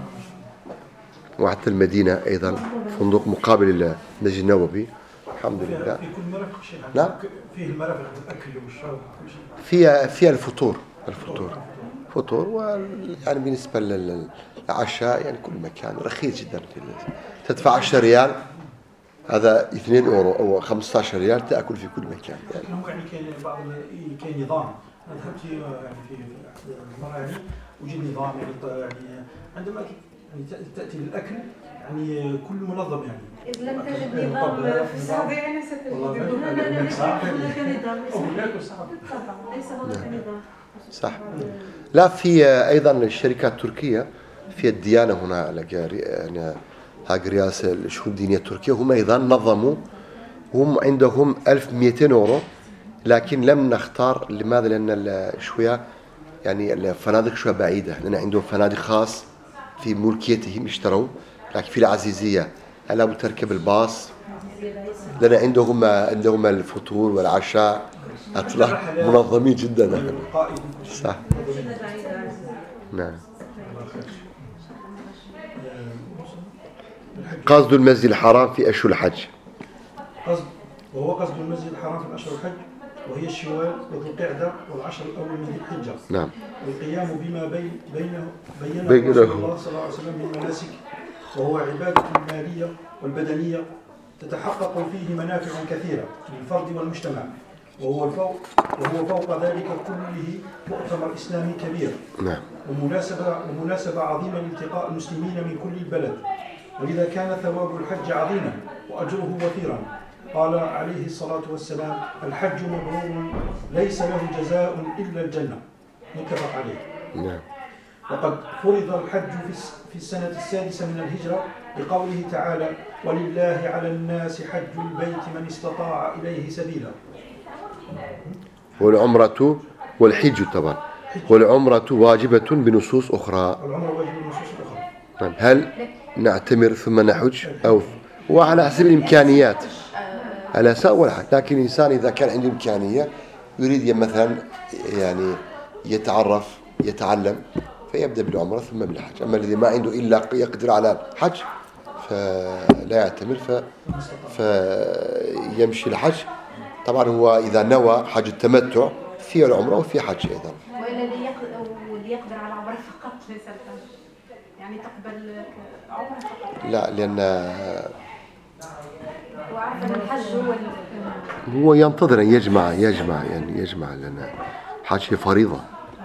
وحتى المدينة أيضا فندق مقابل المسجد النبوي الحمد لله. في كل مرافق شيء. نعم. فيه المرافق الأكل والشرب كل شيء. فيها فيها الفطور الفطور فطور ويعني بالنسبة للعشاء يعني كل مكان رخيص جدا. تدفع عشرة ريال، هذا اثنين أورو أو خمسة عشر ريال تأكل في كل مكان. يعني هو يعني كان بعض كان نظام. أنا ذهبت يعني في مرة يعني وجد نظام يعني يعني عندما يعني تأتي للأكل يعني كل منظم يعني. إذا لم تجد نظام في السعودية ستجد نظام. لا لا لا ليس هناك نظام. ليس هناك نظام. صح. لا، في أيضا الشركات التركية في الديانة هنا يعني هاك رئاسة الشؤون الدينية التركية هم أيضا نظموا، هم عندهم ألف ومئتين أورو، لكن لم نختار. لماذا؟ لأن شوية يعني الفنادق شوية بعيدة، لأن عندهم فنادق خاص في ملكيتهم اشتروا، لكن في العزيزية ألا تركب الباص، لأن عندهم عندهم الفطور والعشاء أطلع منظمين جدا. صح. نعم. قصد المسجد الحرام في أشهر الحج. قصد وهو قصد المسجد الحرام في أشهر الحج، وهي الشوال وذو القعدة والعشر الأول من ذي الحجة. نعم. والقيام بما بين بينه بينه بينه رسول الله صلى الله عليه وسلم من المناسك، وهو عبادة المالية والبدنية تتحقق فيه منافع كثيرة للفرد والمجتمع، وهو فوق وهو فوق ذلك كله مؤتمر إسلامي كبير. نعم. ومناسبة ومناسبة عظيمة لالتقاء المسلمين من كل البلد، ولذا كان ثواب الحج عظيما وأجره وفيرا. قال عليه الصلاة والسلام: الحج مبرور ليس له جزاء إلا الجنة، متفق عليه. نعم. وقد فرض الحج في السنة السادسة من الهجرة بقوله تعالى: ولله على الناس حج البيت من استطاع إليه سبيلا. والعمرة والحج طبعا، والعمرة واجبة بنصوص أخرى. والعمرة واجبة بنصوص أخرى. نعم. هل نعتمر ثم نحج أو وعلى حسب الإمكانيات على سواء الحج، لكن الإنسان إذا كان عنده إمكانية يريد مثلا يعني يتعرف يتعلم فيبدأ بالعمرة ثم بالحج. أما الذي ما عنده إلا يقدر على الحج فلا يعتمر ف... فيمشي الحج. طبعا هو إذا نوى حج التمتع في العمرة وفي حج أيضا. والذي يقدر على عمرة فقط ليس الحج، يعني تقبل عمرة فقط. لا، لأن وعارف أن الحج هو هو ينتظر أن يجمع يجمع يعني يجمع لأن الحج فريضة.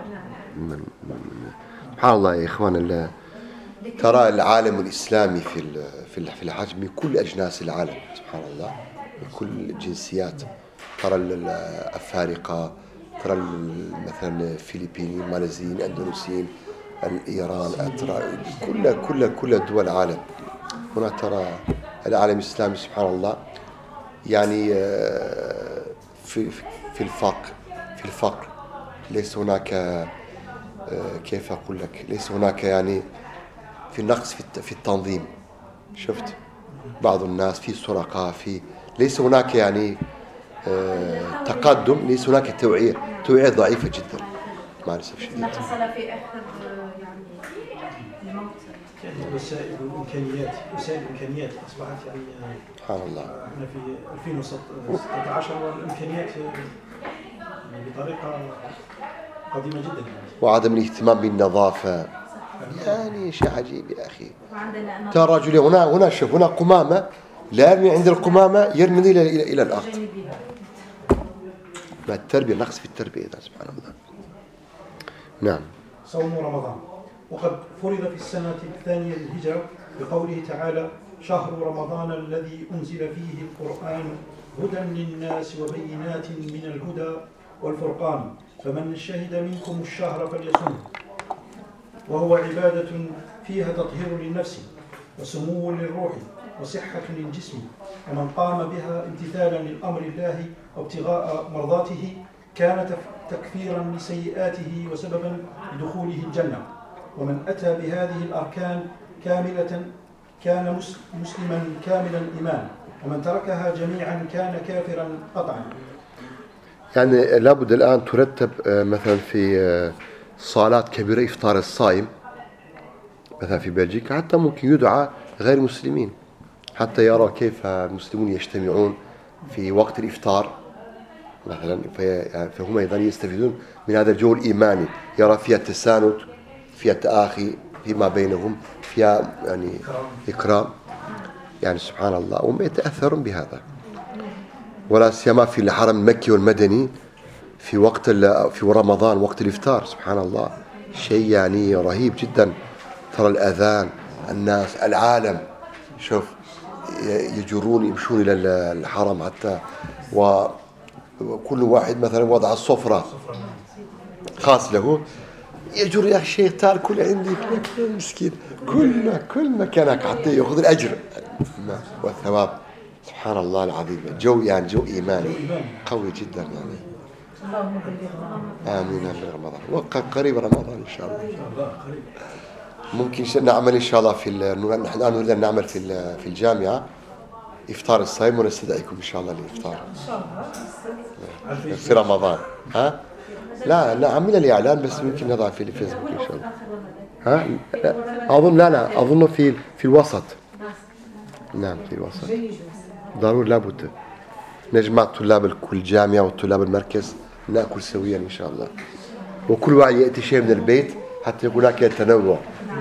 سبحان الله يا إخوان، ترى العالم الإسلامي في في الحج من كل أجناس العالم، سبحان الله، من كل الجنسيات. ترى الأفارقة، ترى مثلا الفلبينيين، الماليزيين، الأندونيسيين، الإيران، ترى كل كل كل دول العالم. هنا ترى العالم الإسلامي سبحان الله يعني في في الفقر في الفقر ليس هناك كيف أقول لك ليس هناك يعني في نقص في في التنظيم. شفت بعض الناس في سرقة، في ليس هناك يعني آه تقدم، ليس هناك توعية، توعية ضعيفة جدا مع الأسف الشديد. ما حصل في آخر يعني الموت يعني وسائل الإمكانيات وسائل الإمكانيات أصبحت يعني سبحان الله. احنا في ألفين وستة عشر والإمكانيات يعني بطريقة قديمة جدا يعني. وعدم الاهتمام بالنظافة يعني شيء عجيب يا أخي. وعندنا ترى رجل هنا هنا شوف هنا قمامة، لا يرمي عند القمامة، يرمي إلى إلى إلى الأرض. ما التربية، نقص في التربية ده سبحان الله. نعم. صوم رمضان وقد فرض في السنة الثانية للهجرة بقوله تعالى: شهر رمضان الذي أنزل فيه القرآن هدى للناس وبينات من الهدى والفرقان فمن شهد منكم الشهر فليصمه، وهو عبادة فيها تطهير للنفس وسمو للروح وصحة للجسم، ومن قام بها امتثالا للأمر الله وابتغاء مرضاته كان تكفيرا لسيئاته وسببا لدخوله الجنة، ومن أتى بهذه الأركان كاملة كان مسلما كامل الإيمان، ومن تركها جميعا كان كافرا قطعا. يعني لابد الآن ترتب مثلا في صالات كبيرة إفطار الصائم مثلا في بلجيكا، حتى ممكن يدعى غير المسلمين حتى يرى كيف المسلمون يجتمعون في وقت الإفطار مثلا، فهم أيضا يستفيدون من هذا الجو الإيماني، يرى فيها التساند، فيها التآخي فيما بينهم، فيها يعني إكرام، يعني سبحان الله، وهم يتأثرون بهذا. ولا سيما في الحرم المكي والمدني في وقت في رمضان وقت الإفطار، سبحان الله شيء يعني رهيب جدا. ترى الأذان، الناس، العالم شوف يجرون يمشون إلى الحرم حتى، وكل واحد مثلا وضع الصفرة خاص له يجر يا شيخ تعال كل عندي مسكين كل كل مكانك حتى يأخذ الأجر والثواب. سبحان الله العظيم، جو يعني جو إيماني قوي جدا يعني. آمين آمين. رمضان وقريب رمضان إن شاء الله. ممكن نعمل إن شاء الله في نحن الآن نريد أن نعمل في في الجامعة إفطار الصائم، ونستدعيكم إن شاء الله للإفطار في رمضان. ها؟ لا لا عمل الإعلان بس ممكن نضع في الفيسبوك إن شاء الله. ها؟ لا أظن لا لا أظن في في الوسط. نعم في الوسط. ضروري لابد نجمع طلاب الكل جامعة وطلاب المركز نأكل سويا إن شاء الله، وكل واحد يأتي شيء من البيت حتى يكون هناك تنوع.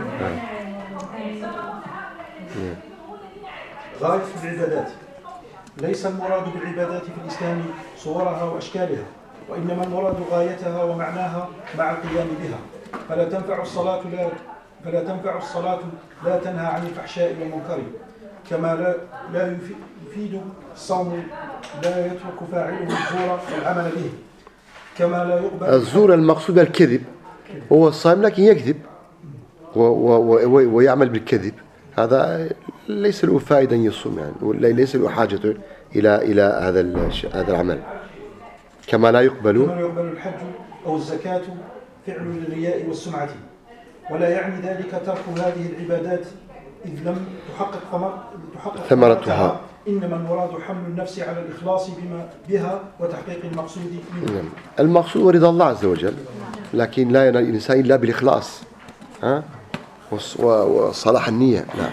غاية العبادات. ليس المراد بالعبادات في الإسلام صورها وأشكالها، وإنما المراد غايتها ومعناها مع القيام بها. فلا تنفع الصلاة لا فلا تنفع الصلاة لا تنهى عن الفحشاء والمنكر، كما لا لا يفيد الصوم لا يترك فاعله الزور والعمل به، كما لا يقبل الزور المقصود الكذب، هو الصائم لكن يكذب و و و ويعمل بالكذب، هذا ليس له فائدة يصوم يعني، ليس له حاجة إلى إلى هذا هذا العمل. كما لا يقبل كما لا يقبل الحج أو الزكاة فعل للرياء والسمعة، ولا يعني ذلك ترك هذه العبادات إذ لم تحقق ثمر تحقق ثمرتها، إنما المراد حمل النفس على الإخلاص بما بها وتحقيق المقصود منه. المقصود هو رضا الله عز وجل، لكن لا ينال الإنسان إلا بالإخلاص ها وصلاح النية. نعم.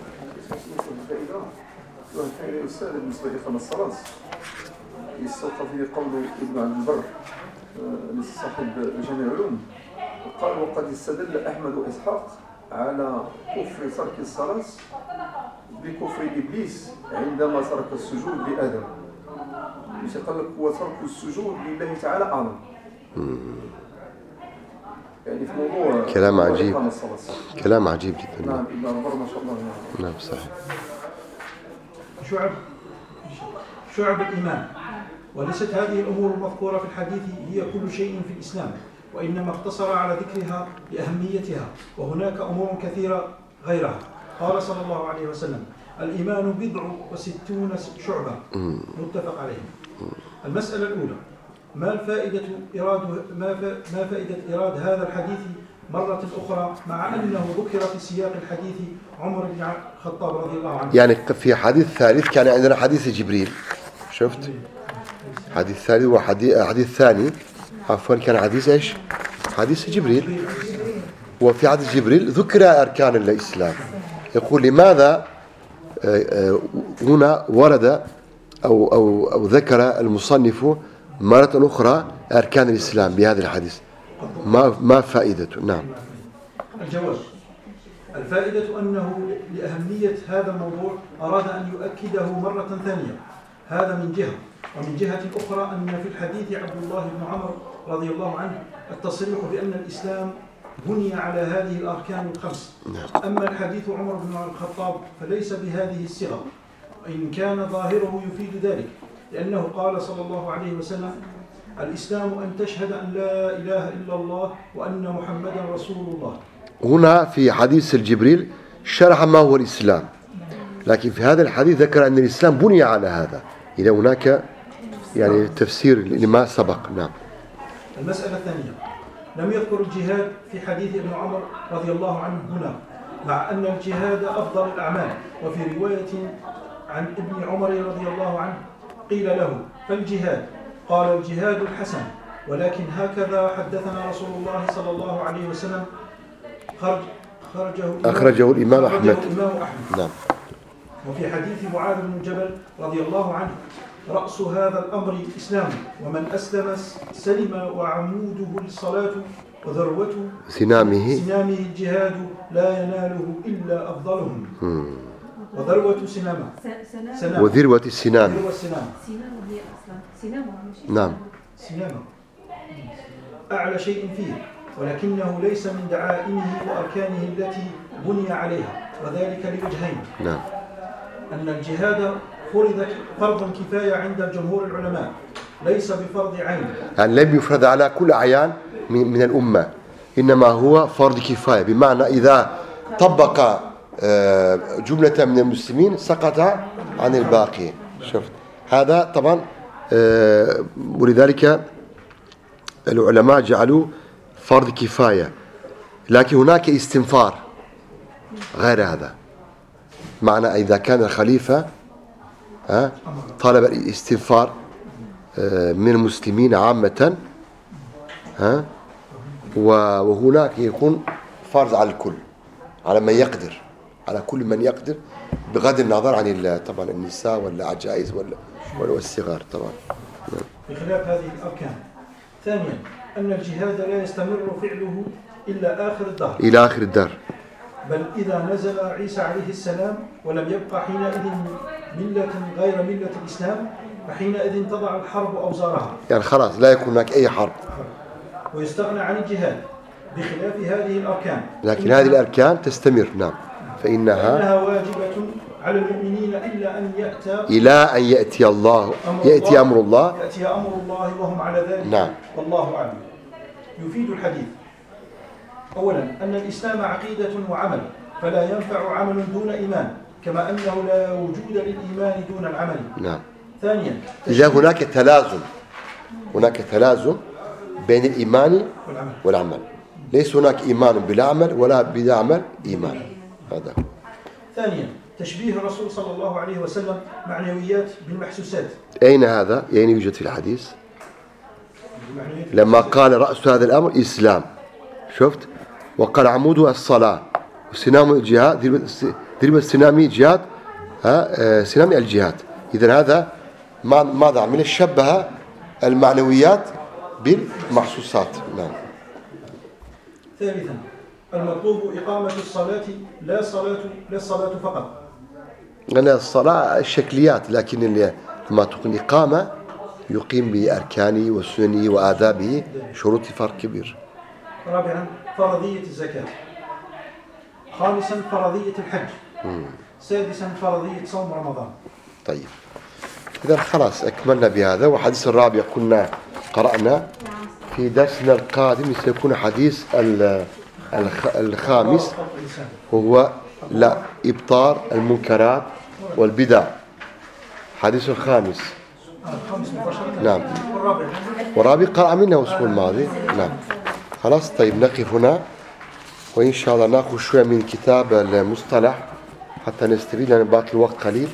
الأستاذ بالنسبة لخمس صلاة يستوقف فيه قول ابن عبد البر صاحب جامع العلوم، قال: وقد استدل أحمد وإسحاق على كفر ترك الصلاة بكفر إبليس عندما ترك السجود لآدم. مش قال لك هو ترك السجود لله تعالى أعظم. يعني في موضوع كلام عجيب، كلام عجيب جدا. نعم ابن عبد البر ما شاء الله. نعم صحيح. شعب شعب الإيمان. وليست هذه الأمور المذكورة في الحديث هي كل شيء في الإسلام، وإنما اقتصر على ذكرها لأهميتها، وهناك أمور كثيرة غيرها. قال صلى الله عليه وسلم: الإيمان بضع وستون شعبة، متفق عليه. المسألة الأولى: ما الفائدة إراد ما, ما فائدة إراد هذا الحديث مرة أخرى مع أنه ذكر في سياق الحديث عمر بن الخطاب رضي الله عنه. يعني في حديث ثالث كان عندنا حديث جبريل، شفت؟ حديث ثالث وحديث حديث ثاني عفوا كان حديث ايش؟ حديث جبريل. وفي حديث جبريل ذكر أركان الإسلام. يقول لماذا هنا ورد أو أو أو ذكر المصنف مرة أخرى أركان الإسلام بهذا الحديث؟ ما ما فائدته؟ نعم. الجواب: الفائدة أنه لأهمية هذا الموضوع أراد أن يؤكده مرة ثانية، هذا من جهة. ومن جهة أخرى أن في الحديث عبد الله بن عمر رضي الله عنه التصريح بأن الإسلام بني على هذه الأركان الخمس. أما الحديث عمر بن الخطاب فليس بهذه الصيغة، إن كان ظاهره يفيد ذلك، لأنه قال صلى الله عليه وسلم: الإسلام أن تشهد أن لا إله إلا الله وأن محمدا رسول الله. هنا في حديث الجبريل شرح ما هو الإسلام، لكن في هذا الحديث ذكر أن الإسلام بني على هذا. إذا هناك يعني تفسير لما سبق. نعم. المسألة الثانية: لم يذكر الجهاد في حديث ابن عمر رضي الله عنه هنا، مع أن الجهاد أفضل الأعمال. وفي رواية عن ابن عمر رضي الله عنه قيل له: فالجهاد؟ قال: الجهاد الحسن. ولكن هكذا حدثنا رسول الله صلى الله عليه وسلم. خرج خرجه أخرجه الإمام أحمد. نعم. وفي حديث معاذ بن جبل رضي الله عنه: رأس هذا الأمر إسلام، ومن أسلم سلم، وعموده الصلاة، وذروة سنامه سنامه الجهاد، لا يناله إلا أفضلهم. وذروة سنامه سنام. وذروة السنام. سنامه هي أصلا سنامه مش نعم. سنامه أعلى شيء فيه، ولكنه ليس من دعائمه وأركانه التي بني عليها، وذلك لوجهين. نعم. أن الجهاد فرض فرضا كفاية عند جمهور العلماء، ليس بفرض عين. يعني لم يفرض على كل أعيان من الأمة، إنما هو فرض كفاية، بمعنى إذا طبق جملة من المسلمين سقط عن الباقي. شفت هذا طبعا. ولذلك العلماء جعلوا فرض كفاية، لكن هناك استنفار غير هذا. معنى إذا كان الخليفة طلب الاستنفار من المسلمين عامة، وهناك يكون فرض على الكل، على من يقدر، على كل من يقدر، بغض النظر عن طبعا النساء ولا عجائز ولا ولا الصغار طبعا. بخلاف هذه الأركان. ثانيا: أن الجهاد لا يستمر فعله إلا آخر الدهر، إلى آخر الدهر. بل إذا نزل عيسى عليه السلام ولم يبقى حينئذ ملة غير ملة الإسلام، فحينئذ تضع الحرب أوزارها. يعني خلاص لا يكون هناك أي حرب، ويستغنى عن الجهاد، بخلاف هذه الأركان. لكن هذه الأركان تستمر. نعم. فإنها, فإنها واجبة على المؤمنين إلا أن يأتى إلى أن يأتي الله أمر يأتي الله أمر الله يأتي أمر الله وهم على ذلك. نعم. والله أعلم. يفيد الحديث: أولا أن الإسلام عقيدة وعمل، فلا ينفع عمل دون إيمان، كما أنه لا وجود للإيمان دون العمل. نعم. ثانيا: إذا هناك تلازم، هناك تلازم بين الإيمان والعمل. والعمل. ليس هناك إيمان بلا عمل ولا بلا عمل إيمان. هذا. ثانيا: تشبيه الرسول صلى الله عليه وسلم معنويات بالمحسوسات. أين هذا؟ أين يوجد في الحديث؟ لما قال رأس هذا الأمر إسلام، شفت؟ وقال عموده الصلاة، وسنام الجهاد، ضربة سنامي جهاد، ها سنامي الجهاد. إذا هذا ماذا عمل؟ شبه المعنويات بالمحسوسات. نعم. ثالثا: المطلوب إقامة الصلاة، لا صلاة لا الصلاة فقط. أنا الصلاة الشكليات، لكن لما تكون إقامة يقيم بأركانه وسننه وآدابه، شروط فرق كبير. رابعا: فرضية الزكاة. خامسا: فرضية الحج. مم. سادسا: فرضية صوم رمضان. طيب، إذا خلاص أكملنا بهذا. وحديث الرابع كنا قرأنا. في درسنا القادم سيكون حديث الخامس، وهو لا إبطال المنكرات والبدع. حديث الخامس. نعم. والرابع قرأ منه الأسبوع الماضي. نعم. خلاص. طيب، نقف هنا وإن شاء الله نأخذ شوية من كتاب المصطلح حتى نستفيد لأن باقي الوقت قليل.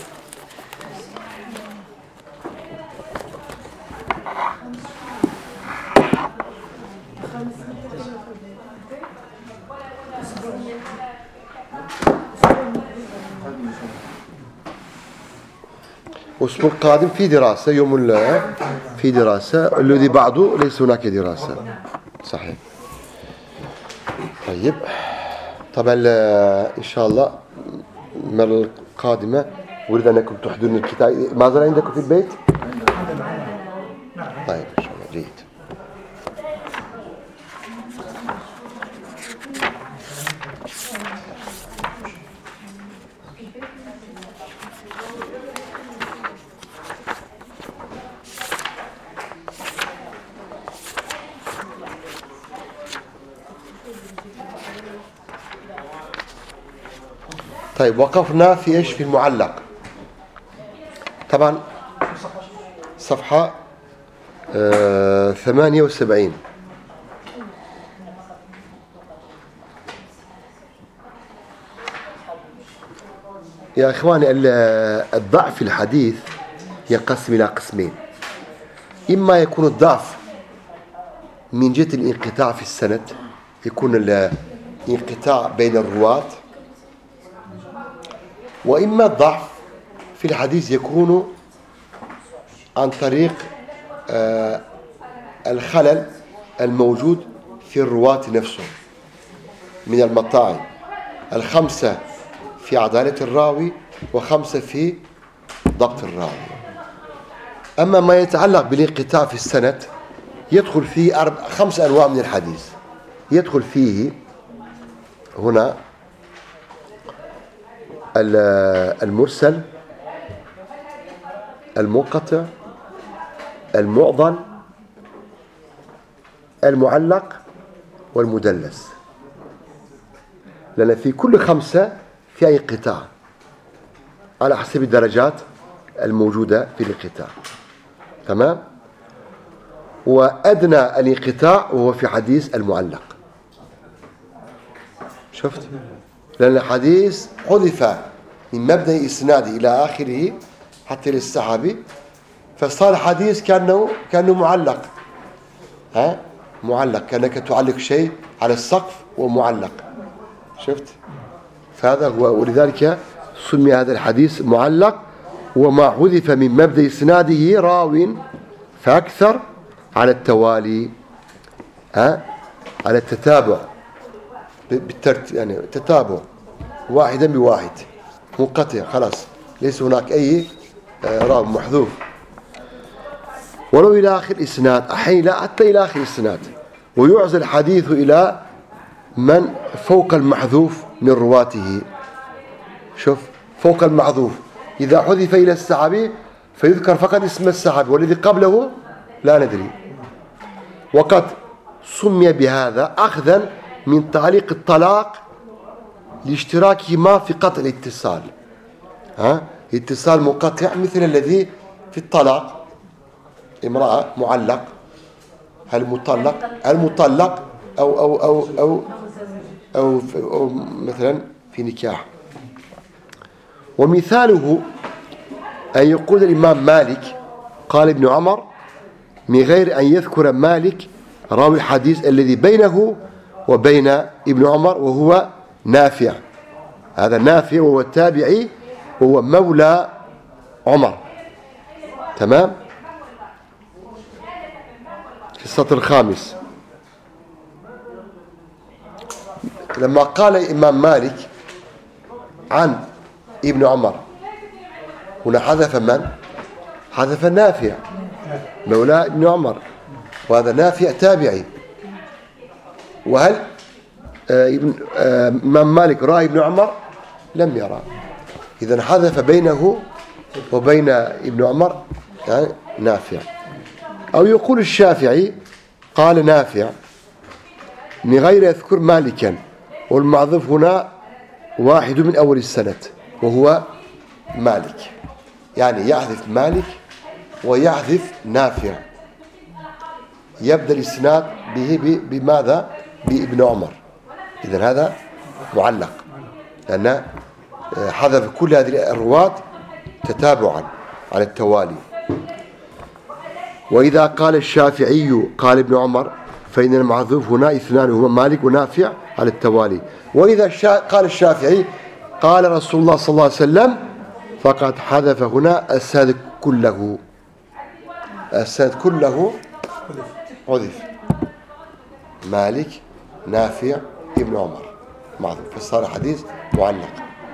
الأسبوع القادم في دراسة يوم ال في دراسة الذي بعده ليس هناك دراسة. صحيح. طيب طبعا إن شاء الله المرة القادمة أريد أنكم تحضرون الكتاب. ماذا عندكم في البيت؟ طيب إن شاء الله جيد. طيب وقفنا في ايش؟ في المعلق. طبعا صفحة آه ثمانية وسبعين. يا اخواني الضعف في الحديث ينقسم الى قسمين. اما يكون الضعف من جهة الانقطاع في السند، يكون الانقطاع بين الرواة، وإما الضعف في الحديث يكون عن طريق آه الخلل الموجود في الرواة نفسه من المطاعن الخمسة في عدالة الراوي وخمسة في ضبط الراوي. أما ما يتعلق بالانقطاع في السند يدخل فيه أربع خمس أنواع من الحديث. يدخل فيه هنا المرسل، المنقطع، المعضل، المعلق، والمدلس. لأن في كل خمسة في انقطاع على حسب الدرجات الموجودة في الانقطاع. تمام؟ وأدنى الانقطاع وهو في حديث المعلق. شفت؟ لأن الحديث حذف من مبدأ إسناده إلى آخره حتى للصحابي، فصار الحديث كأنه كأنه معلق. ها؟ معلق، كأنك تعلق شيء على السقف ومعلق. شفت؟ فهذا هو، ولذلك سمي هذا الحديث معلق. وما حذف من مبدأ إسناده راو فأكثر على التوالي، ها؟ على التتابع بالترتيب، يعني تتابع واحدا بواحد منقطع، خلاص ليس هناك أي راو محذوف. ولو إلى آخر إسناد، أحيانا حتى إلى آخر إسناد. ويعزى الحديث إلى من فوق المحذوف من رواته. شوف، فوق المحذوف إذا حذف إلى الصحابي فيذكر فقط اسم الصحابي والذي قبله لا ندري. وقد سمي بهذا أخذا من تعليق الطلاق لاشتراكهما في قطع الاتصال. ها؟ اتصال منقطع مثل الذي في الطلاق، امرأة معلق، هل مطلق هل مطلق أو أو أو أو أو, أو مثلا في نكاح. ومثاله أن يقول الإمام مالك قال ابن عمر من غير أن يذكر مالك راوي الحديث الذي بينه وبين ابن عمر وهو نافع. هذا نافع وهو التابعي وهو مولى عمر. تمام؟ في السطر الخامس لما قال الإمام مالك عن ابن عمر هنا حذف من؟ حذف النافع مولى ابن عمر، وهذا نافع تابعي. وهل ابن الإمام مالك رأى ابن عمر؟ لم يرى. إذا حذف بينه وبين ابن عمر يعني نافع. أو يقول الشافعي قال نافع من غير يذكر مالكا، والمعذوف هنا واحد من أول السنة وهو مالك، يعني يحذف مالك ويحذف نافع، يبدأ الإسناد به بماذا؟ بابن عمر. إذن هذا معلق، لأن حذف كل هذه الرواة تتابعا على التوالي. وإذا قال الشافعي قال ابن عمر فإن المحذوف هنا اثنان هما مالك ونافع على التوالي. وإذا قال الشافعي قال رسول الله صلى الله عليه وسلم فقد حذف هنا السند كله، السند كله حذف، مالك نافع ابن عمر معذوف، فصار حديث معلق.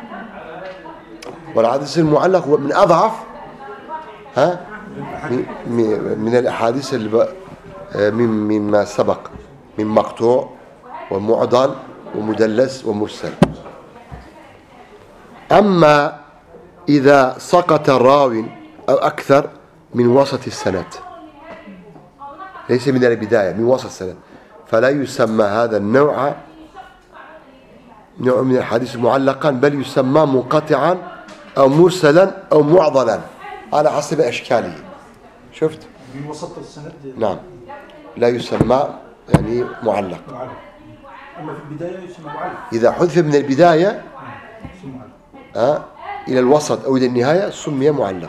والحديث المعلق هو من أضعف ها من الأحاديث اللي من مما سبق من مقطوع ومعضل ومدلس ومرسل. أما إذا سقط الراو أو أكثر من وسط السند، ليس من البداية، من وسط السند، فلا يسمى هذا النوع نوع من الحديث معلقا، بل يسمى منقطعا أو مرسلا أو معضلا على حسب أشكاله. شفت؟ من وسط السند نعم، لا يسمى يعني معلق. معلق. أما في البداية يسمى معلق. إذا حذف من البداية يسمى معلق. أه إلى الوسط أو إلى النهاية سمي معلق.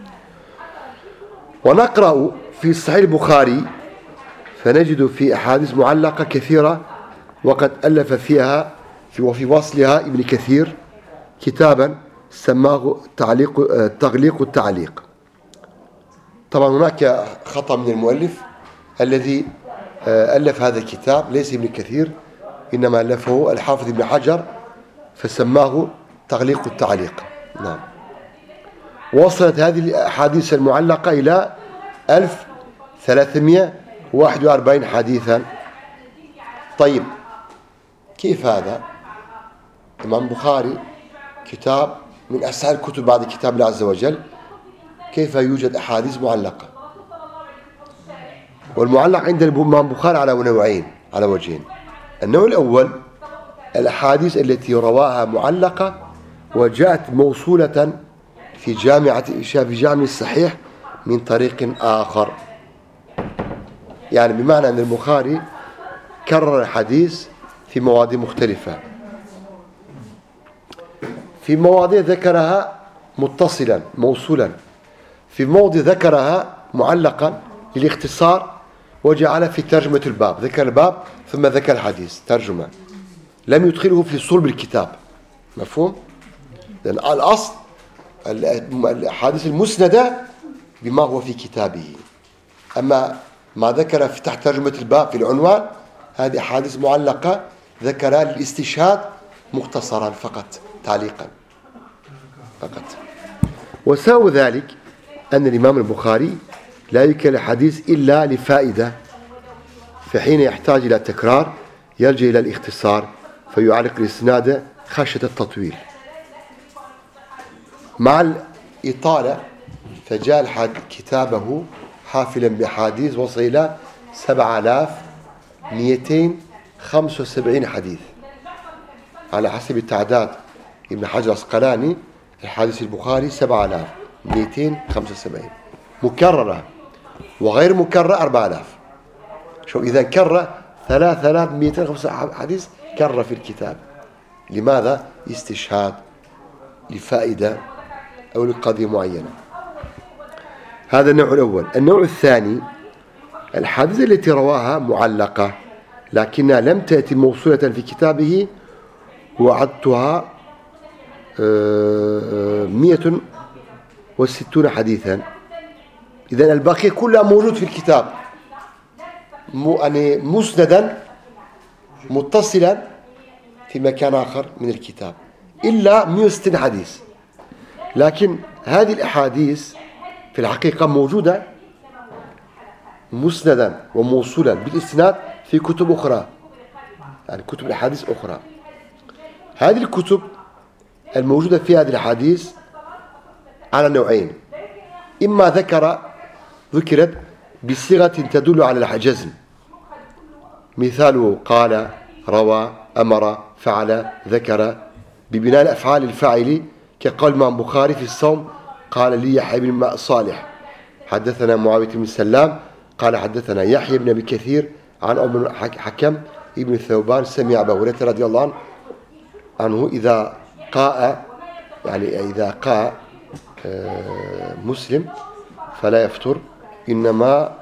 ونقرأ في صحيح البخاري فنجد في أحاديث معلقة كثيرة، وقد ألف فيها في وفي وصلها ابن كثير كتابا سماه تعليق تغليق التعليق. طبعا هناك خطأ من المؤلف الذي ألف هذا الكتاب، ليس ابن كثير إنما ألفه الحافظ ابن حجر فسماه تغليق التعليق. نعم. وصلت هذه الأحاديث المعلقة إلى ألف وثلاثمائة وواحد وأربعين حديثا. طيب كيف هذا؟ الإمام البخاري كتاب من أسهل الكتب بعد كتاب الله عز وجل، كيف يوجد أحاديث معلقة؟ والمعلق عند الإمام البخاري على نوعين، على وجهين. النوع الأول الأحاديث التي رواها معلقة وجاءت موصولة في جامعة في جامع الصحيح من طريق آخر، يعني بمعنى أن البخاري كرر الحديث في مواضيع مختلفة، في مواضيع ذكرها متصلا موصولا، في موضع ذكرها معلقا للاختصار وجعل في ترجمة الباب، ذكر الباب ثم ذكر الحديث ترجمة، لم يدخله في صلب الكتاب. مفهوم؟ لأن الأصل الأحاديث المسندة بما هو في كتابه، أما ما ذكر في تحت ترجمة الباب في العنوان هذه أحاديث معلقة ذكرها للاستشهاد مختصرا فقط تعليقا فقط. وسبب ذلك أن الإمام البخاري لا يذكر الحديث إلا لفائدة، فحين يحتاج إلى تكرار يلجأ إلى الاختصار فيعلق الإسناد خشية التطويل. مع الإطالة فجاء كتابه حافلا بحديث وصل إلى سبعة آلاف ومئتين وخمسة وسبعين حديث على حسب التعداد ابن حجر العسقلاني. الحديث البخاري سبعة آلاف ومئتين وخمسة وسبعين مكررة، وغير مكررة أربعة آلاف. شو إذا كرر ثلاثة آلاف ومئتين وخمسة حديث كرر في الكتاب. لماذا؟ استشهاد لفائدة أو لقضية معينة. هذا النوع الأول. النوع الثاني الحديث التي رواها معلقة لكنها لم تأتي موصولة في كتابه، وعدتها مئة وستون حديثا. إذن الباقي كلها موجود في الكتاب يعني مسندا متصلا في مكان آخر من الكتاب إلا مئة وستين حديث. لكن هذه الأحاديث في الحقيقة موجودة مسندا وموصولا بالإسناد في كتب أخرى، يعني كتب الأحاديث أخرى. هذه الكتب الموجودة في هذه الحديث على نوعين: إما ذكر ذكرت بصيغة تدل على الجزم، مثاله قال، روى، أمر، فعل، ذكر، ببناء الأفعال الفاعل، كقول الإمام البخاري في الصوم قال لي يحيى بن صالح حدثنا معاوية بن سلام قال حدثنا يحيى بن أبي كثير عن أبي حكم ابن ثوبان سمع أبا هريرة رضي الله عنه عنه إذا قاء يعني إذا قاء مسلم فلا يفطر إنما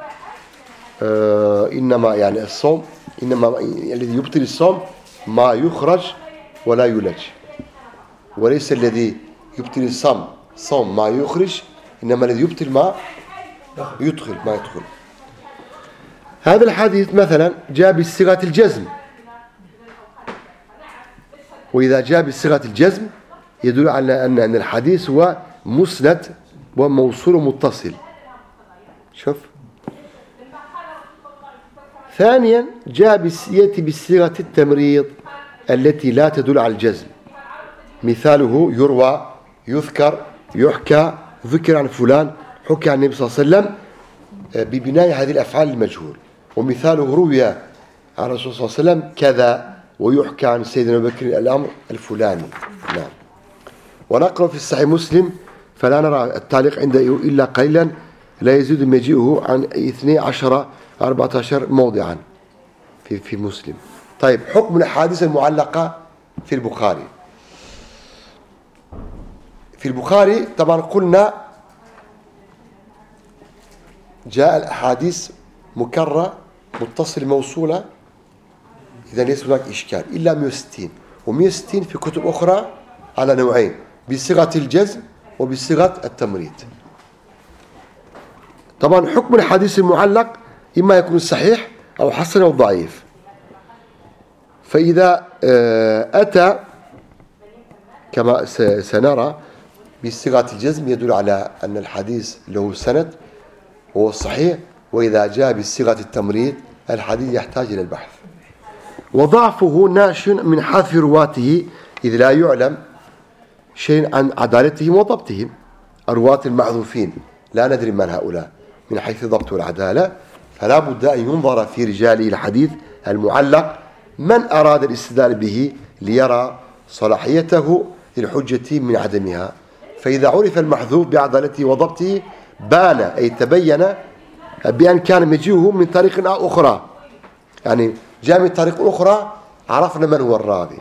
إنما يعني الصوم إنما الذي يبطل الصوم ما يخرج ولا يلج، وليس الذي يبطل الصوم صوم ما يخرج، إنما الذي يبطل ما يدخل ما يدخل. هذا الحديث مثلا جاء بصيغة الجزم، وإذا جاء بصيغة الجزم يدل على أن أن الحديث هو مسند وموصول متصل. شوف. ثانيا جاء يأتي بصيغة التمريض التي لا تدل على الجزم، مثاله يروى، يذكر، يحكى، ذكر عن فلان، حكى عن النبي صلى الله عليه وسلم ببناء هذه الأفعال المجهول. ومثاله روي عن الرسول صلى الله عليه وسلم كذا، ويحكى عن سيدنا أبي بكر الأمر الفلاني. نعم. ونقرأ في الصحيح مسلم فلا نرى التعليق عنده إلا قليلا لا يزيد مجيئه عن اثني عشر أربعة عشر موضعا في في مسلم. طيب، حكم الأحاديث المعلقة في البخاري. في البخاري طبعا قلنا جاء الأحاديث مكررة متصل موصولة، إذا ليس هناك إشكال، إلا مئة وستين، ومئة وستين في كتب أخرى على نوعين، بصيغة الجزم وبصيغة التمريض. طبعا حكم الحديث المعلق إما يكون صحيح أو حسن أو ضعيف. فإذا أتى كما سنرى بصيغة الجزم يدل على أن الحديث له سند وهو الصحيح، وإذا جاء بصيغة التمريض الحديث يحتاج إلى البحث. وضعفه ناشئ من حذف رواته، إذ لا يعلم شيء عن عدالتهم وضبطهم. الرواة المحذوفين لا ندري من هؤلاء من حيث ضبط والعدالة، فلا بد أن ينظر في رجال الحديث المعلق من أراد الاستدلال به ليرى صلاحيته للحجة من عدمها. فإذا عرف المحذوف بعدالته وضبطه بان أي تبين بأن كان مجيئه من طريق أخرى، يعني جاء من طريق أخرى عرفنا من هو الراوي،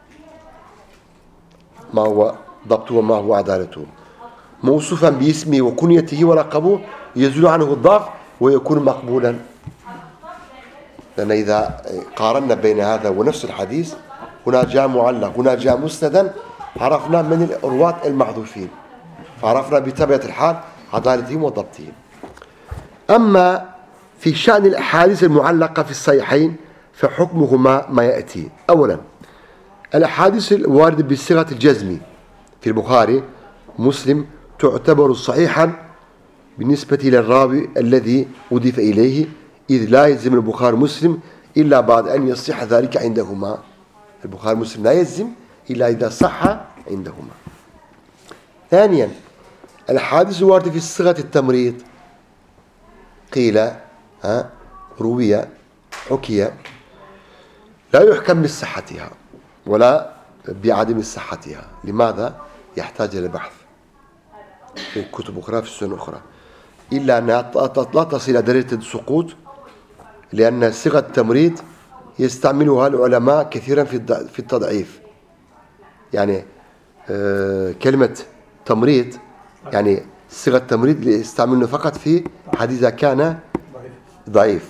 ما هو ضبطه وما هو عدالته. موصوفا باسمه وكنيته ولقبه يزول عنه الضعف ويكون مقبولا، لأن إذا قارنا بين هذا ونفس الحديث، هنا جاء معلق هنا جاء مسندا، عرفنا من الرواة المحذوفين، فعرفنا بطبيعة الحال عدالتهم وضبطهم. أما في شأن الأحاديث المعلقة في الصحيحين فحكمهما ما يأتي. أولا، الأحاديث الواردة بصيغة الجزم في البخاري مسلم تعتبر صحيحا بالنسبة للراوي الذي أضيف إليه، إذ لا يلزم البخاري مسلم إلا بعد أن يصح ذلك عندهما. البخاري مسلم لا يلزم إلا إذا صح عندهما. ثانيا، الحادث الواردة في صيغة التمريض قيل ها روي حكي لا يحكم بصحتها ولا بعدم صحتها. لماذا؟ يحتاج إلى بحث في كتب أخرى في السنن أخرى، إلا أنها لا تصل إلى درجة السقوط، لأن صيغة التمريض يستعملها العلماء كثيرا في التضعيف. يعني آه كلمة تمريض يعني صيغة التمريض يستعملونه فقط في حديث كان ضعيف.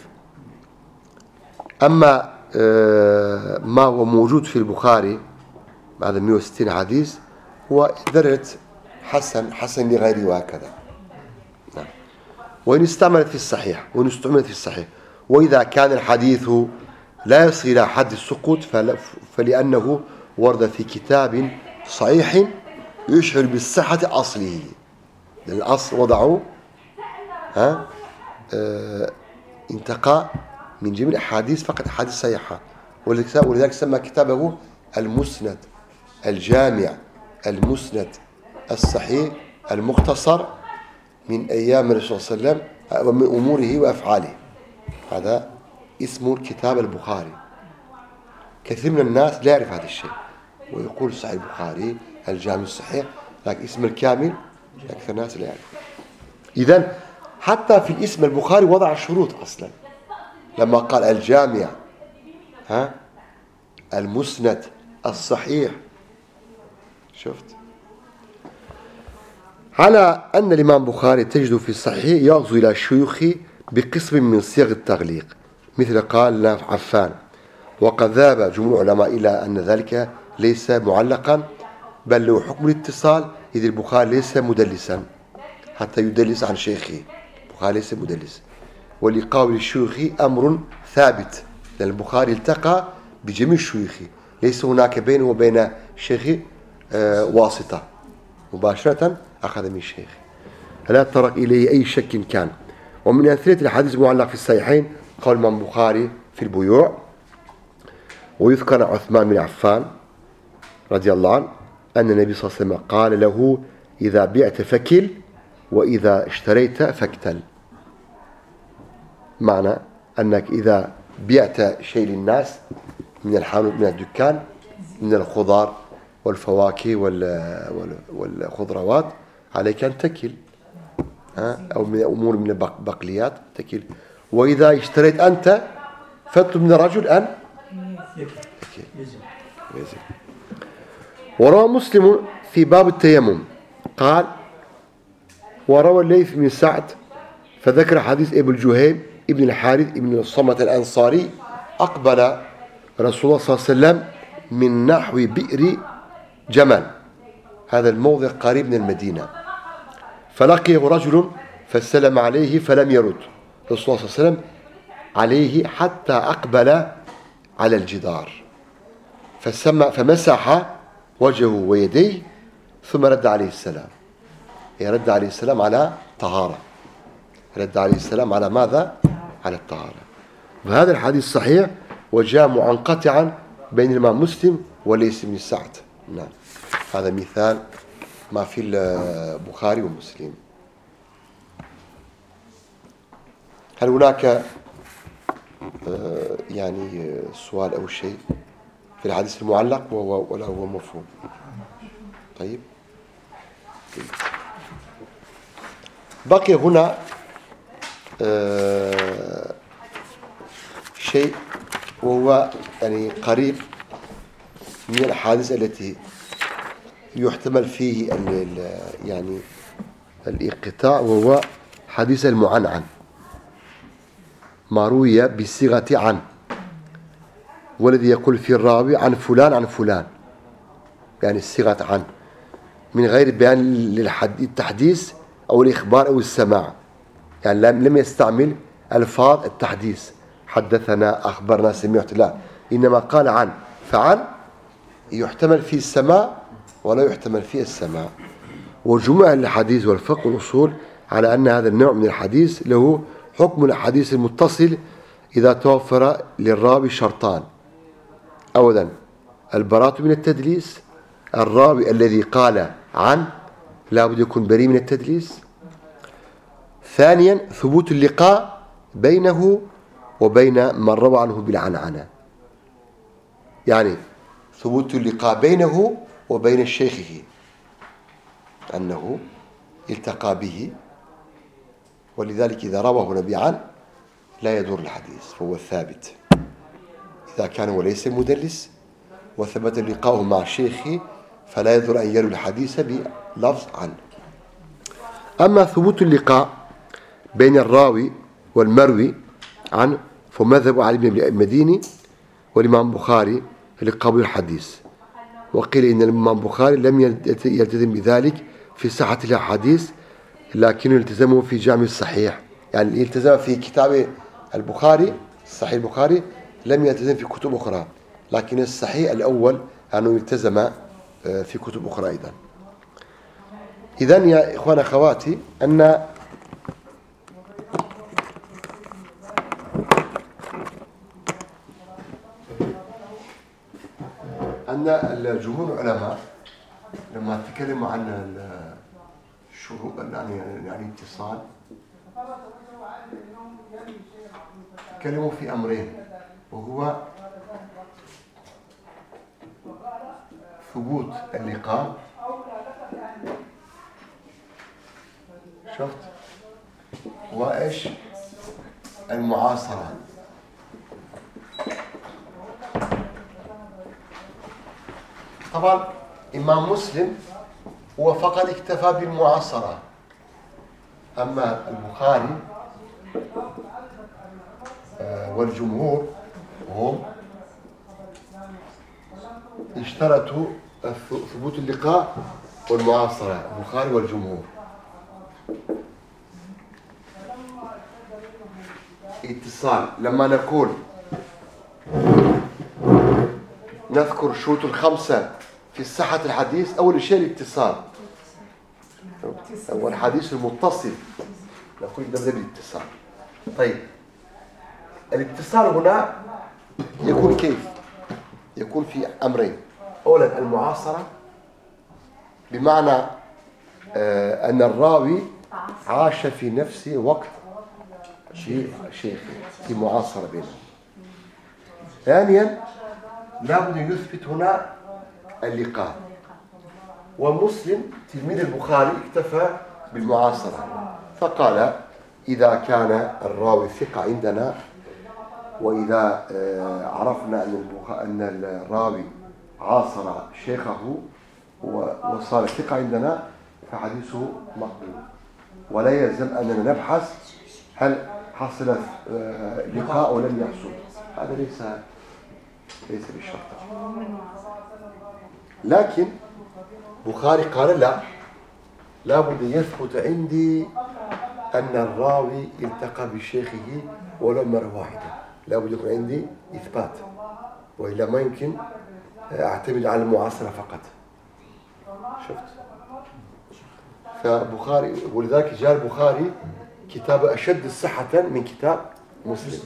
أما آه ما هو موجود في البخاري بعد مئة وستين حديث هو درجة حسن حسن لغيره وهكذا. نعم. وإن استعملت في الصحيح وإن استعملت في الصحيح، وإذا كان الحديث لا يصل إلى حد السقوط فلأنه ورد في كتاب صحيح يشعر بالصحة أصله، لأن الأصل وضعوا ها اه انتقى من جميع الأحاديث فقط أحاديث صحيحة، ولذلك سمى كتابه المسند الجامع المسند الصحيح المختصر من أيام الرسول صلى الله عليه وسلم ومن أموره وأفعاله. هذا اسمه الكتاب البخاري. كثير من الناس لا يعرف هذا الشيء ويقول صحيح البخاري الجامع الصحيح، لكن اسم الكامل أكثر الناس لا يعرف. إذن حتى في الاسم البخاري وضع شروط أصلا، لما قال الجامع ها المسند الصحيح. شفت؟ على أن الإمام البخاري تجد في الصحيح يغزو إلى الشيوخ بقسم من صيغ التغليق مثل قال عفان، وقد ذهب جمهور العلماء إلى أن ذلك ليس معلقا بل له حكم الاتصال، إذ البخاري ليس مدلسا حتى يدلس عن شيخه. البخاري ليس مدلس، ولقاء الشيوخ أمر ثابت، لأن البخاري التقى بجميع الشيوخ، ليس هناك بينه وبين الشيخ آه واسطة، مباشرة أخذ من الشيخ لا ترك إليه أي شك كان. ومن أمثلة الحديث المعلق في الصحيحين قول الإمام البخاري في البيوع، ويذكر عثمان بن عفان رضي الله عنه أن النبي صلى الله عليه وسلم قال له إذا بعت فكل وإذا اشتريت فاكتل. معنى أنك إذا بعت شيء للناس من الحانوت من الدكان من الخضار والفواكه والخضروات عليك أن تكل، أو من أمور من البقليات تكل. وإذا اشتريت أنت فاطلب من الرجل أن يزن. وروى مسلم في باب التيمم قال وروى الليث بن سعد فذكر حديث ابن الجهيم ابن الحارث ابن الصمت الأنصاري أقبل رسول الله صلى الله عليه وسلم من نحو بئر جمل، هذا الموضع قريب من المدينة، فلقيه رجل فسلم عليه فلم يرد رسول الله صلى الله عليه وسلم عليه حتى أقبل على الجدار فمسح وجهه ويديه ثم رد عليه السلام. يرد عليه السلام على طهارة، رد عليه السلام على ماذا؟ على الطهارة. وهذا الحديث صحيح وجاء منقطعا بين الإمام مسلم وليس بن سعد. نعم، هذا مثال ما في البخاري ومسلم. هل هناك يعني سؤال أو شيء في الحديث المعلق ولا هو مفهوم؟ طيب، بقي هنا شيء وهو يعني قريب من الأحاديث التي يحتمل فيه يعني الانقطاع، وهو حديث المعنعن ما روي بصيغة عن، والذي يقول في الراوي عن فلان عن فلان، يعني صيغة عن من غير بيان للتحديث أو الإخبار أو السماع، يعني لم يستعمل ألفاظ التحديث حدثنا أخبرنا سمعت، لا، إنما قال عن، فعن يحتمل فيه السماع ولا يحتمل فيه السماع. وجمع الحديث والفقه والأصول على أن هذا النوع من الحديث له حكم الحديث المتصل إذا توفر للراوي شرطان: أولا البراءة من التدليس، الراوي الذي قال عن لا بد يكون بريء من التدليس. ثانيا ثبوت اللقاء بينه وبين من روى عنه بالعنعنة، يعني ثبوت اللقاء بينه وبين شيخه أنه التقى به، ولذلك إذا رواه نبي عن لا يدور الحديث فهو الثابت إذا كان وليس مدلس وثبت لقاؤه مع شيخه، فلا يدور أن يروي الحديث بلفظ عن. أما ثبوت اللقاء بين الراوي والمروي عن فمذهب علي بن المديني والإمام البخاري لقبول الحديث، وقيل إن الإمام البخاري لم يلتزم بذلك في صحة الحديث، لكنه التزمه في جامع الصحيح، يعني التزم في كتاب البخاري صحيح البخاري، لم يلتزم في كتب أخرى، لكن الصحيح الأول أنه التزم في كتب أخرى أيضا. إذن يا إخوان أخواتي أن أن الجمهور العلماء لما تكلموا عن الشروط يعني يعني اتصال تكلموا في أمرين، وهو ثبوت اللقاء، شفت، وإيش المعاصرة. طبعا إمام مسلم هو فقط اكتفى بالمعاصرة، أما البخاري والجمهور هم اشترطوا ثبوت اللقاء والمعاصرة، البخاري والجمهور. اتصال، لما نقول نذكر الشروط الخمسة في صحة الحديث، أول شيء الاتصال، هو الحديث المتصل، نقول نبدأ بالاتصال. طيب الاتصال هنا يكون كيف؟ يكون في أمرين. أولا المعاصرة، بمعنى آه أن الراوي عاش في نفس وقت شيخ في معاصرة بينهم. ثانيا لابد أن يثبت هنا اللقاء. ومسلم تلميذ البخاري اكتفى بالمعاصرة، فقال إذا كان الراوي ثقة عندنا، وإذا عرفنا أن الراوي عاصر شيخه وصار ثقة عندنا فحديثه مقبول، ولا يلزم أننا نبحث هل حصل لقاء أو لم يحصل. هذا ليس ليس بالشرط. لكن بخاري قال لا، لابد يثبت عندي أن الراوي التقى بشيخه ولو مرة واحدة، لابد يكون عندي إثبات، وإلا ما يمكن أعتمد على المعاصرة فقط. شفت؟ فبخاري، ولذلك جاء البخاري كتاب أشد صحة من كتاب مسلم.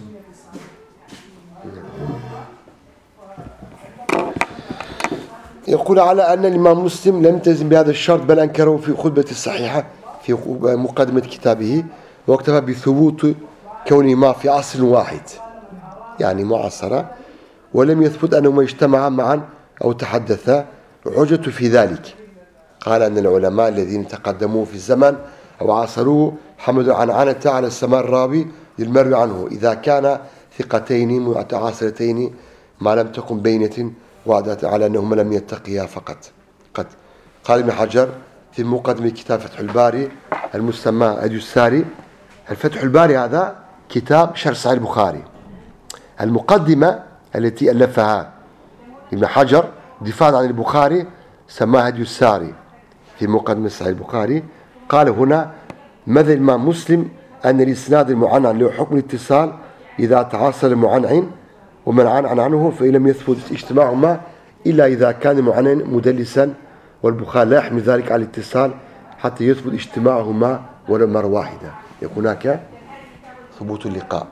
يقول على أن الإمام مسلم لم يلتزم بهذا الشرط، بل أنكره في خطبة الصحيحة في مقدمة كتابه، واكتفى بثبوت كونهما في عصر واحد، يعني معاصرة، ولم يثبت أنهما اجتمعا معا أو تحدثا. حجة في ذلك قال أن العلماء الذين تقدموا في الزمن أو عاصروه حمدوا عنعنة على السماع الراوي للمروي عنه إذا كان ثقتين متعاصرتين ما لم تكن بينة، وعدت على أنهما لم يتقيا فقط. قد قال ابن حجر في مقدمة كتاب فتح الباري المسمى هدي الساري. الفتح الباري هذا كتاب شرح صحيح البخاري. المقدمة التي ألفها ابن حجر دفاعا عن البخاري سماها هدي الساري في مقدمة صحيح البخاري. قال هنا ماذا الإمام مسلم أن الإسناد المعنعن له حكم الاتصال إذا تعاصر المعنعن ومن عنعن عنه، فإن لم يثبت اجتماعهما إلا إذا كان المعنعن مدلسا، والبخاري لا يحمل ذلك على الاتصال حتى يثبت اجتماعهما ولو مرة واحدة، يكون هناك ثبوت اللقاء.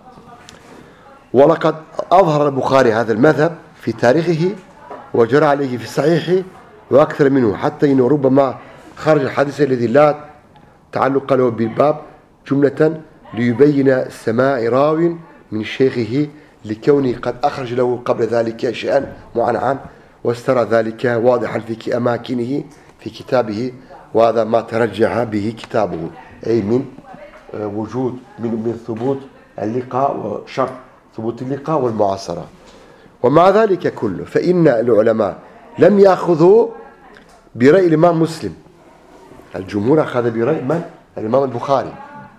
ولقد أظهر البخاري هذا المذهب في تاريخه وجرى عليه في صحيحه وأكثر منه، حتى إنه ربما خرج الحديث الذي لا تعلق له بالباب جملة ليبين سماع راو من شيخه لكونه قد أخرج له قبل ذلك شيئا معنعن، واسترى ذلك واضحا في أماكنه في كتابه، وهذا ما ترجح به كتابه، أي من وجود من, من ثبوت اللقاء وشرط ثبوت اللقاء والمعاصرة. ومع ذلك كله فإن العلماء لم يأخذوا برأي الإمام مسلم، الجمهور أخذ برأي من؟ الإمام البخاري،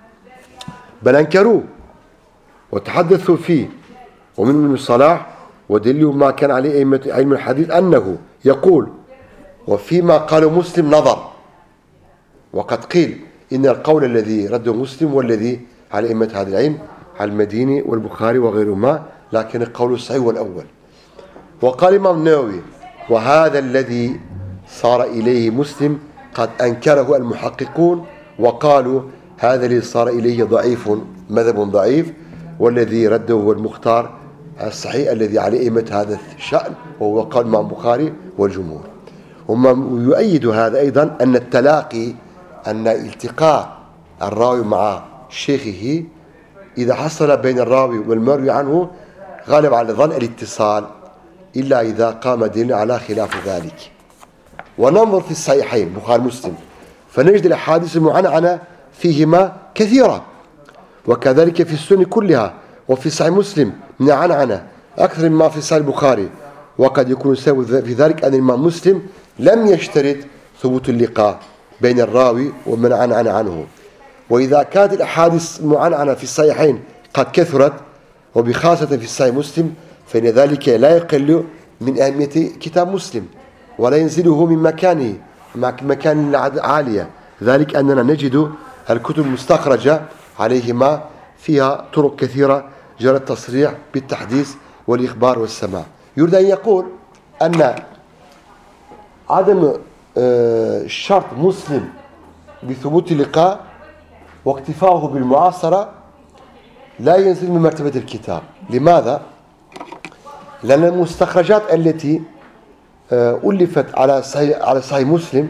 بل أنكروه وتحدثوا فيه. ومن ابن صلاح ودليل ما كان عليه أئمة علم الحديث أنه يقول وفيما قالوا مسلم نظر، وقد قيل إن القول الذي رده مسلم والذي على أئمة هذا العلم على المديني والبخاري وغيرهما، لكن القول الصحيح هو الأول. وقال الإمام النووي وهذا الذي صار إليه مسلم قد أنكره المحققون وقالوا هذا الذي صار إليه ضعيف، مذهب ضعيف، والذي رده هو المختار الصحيح الذي عليه أئمة هذا الشأن، وهو قول الإمام البخاري والجمهور. وما يؤيد هذا أيضا أن التلاقي، أن التقاء الراوي مع شيخه إذا حصل بين الراوي والمروي عنه غالب على ظن الاتصال، إلا إذا قام دليل على خلاف ذلك. وننظر في الصحيحين بخاري مسلم فنجد الأحاديث المعنعنة فيهما كثيرة، وكذلك في السنن كلها وفي صحيح مسلم من عنعنة أكثر مما في صحيح البخاري. وقد يكون السبب في ذلك أن الإمام مسلم لم يشترط ثبوت اللقاء بين الراوي ومن عنعن عنه. وإذا كانت الأحاديث المعنعنة في الصحيحين قد كثرت وبخاصة في صحيح مسلم فإن ذلك لا يقل من أهمية كتاب مسلم ولا ينزله من مكانه مكان عالية، ذلك أننا نجد الكتب المستخرجة عليهما فيها طرق كثيرة جرى التصريح بالتحديث والإخبار والسماع. يريد أن يقول أن عدم شرط مسلم بثبوت اللقاء واكتفاؤه بالمعاصرة لا ينزل من مرتبة الكتاب. لماذا؟ لأن المستخرجات التي ألفت على صحيح على صحيح مسلم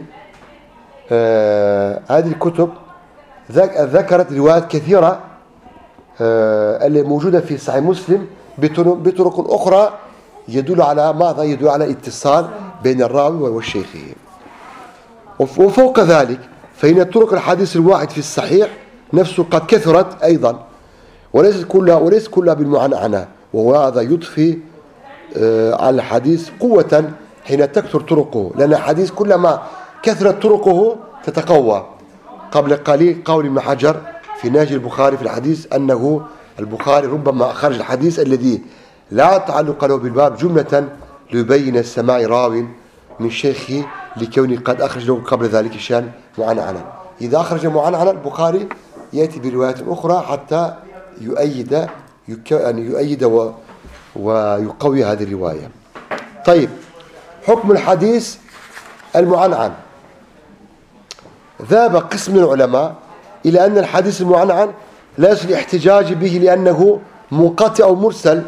هذه الكتب ذكرت روايات كثيرة اللي موجودة في صحيح مسلم بطرق أخرى يدل على ماذا؟ يدل على اتصال بين الراوي والشيخه. وفوق ذلك فإن طرق الحديث الواحد في الصحيح نفسه قد كثرت أيضا وليس كلها وليس كلها بالمعنعنة، وهذا يضفي على الحديث قوة حين تكثر طرقه، لأن الحديث كلما كثرت طرقه تتقوى. قبل قليل قول ابن حجر في نهج البخاري في الحديث أنه البخاري ربما أخرج الحديث الذي لا تعلق له بالباب جملة ليبين السماع راو من شيخه لكونه قد أخرج له قبل ذلك شان معنعنا. إذا أخرج معنعنا البخاري يأتي بروايات أخرى حتى يؤيد يعني يؤيد و ويقوي هذه الرواية. طيب، حكم الحديث المعنعن. ذهب قسم من العلماء إلى أن الحديث المعنعن لا يصح الاحتجاج به لأنه منقطع أو مرسل،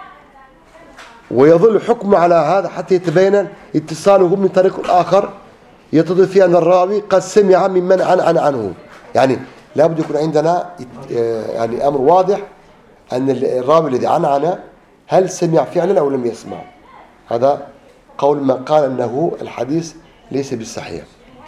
ويظل الحكم على هذا حتى يتبين اتصاله من طريق آخر يتضح فيه أن الراوي قد سمع ممن عنعن عنه. يعني لابد يكون عندنا يعني أمر واضح أن الراوي الذي عنعن هل سمع فعلا أو لم يسمع. هذا قول من قال أنه الحديث ليس بالصحيح.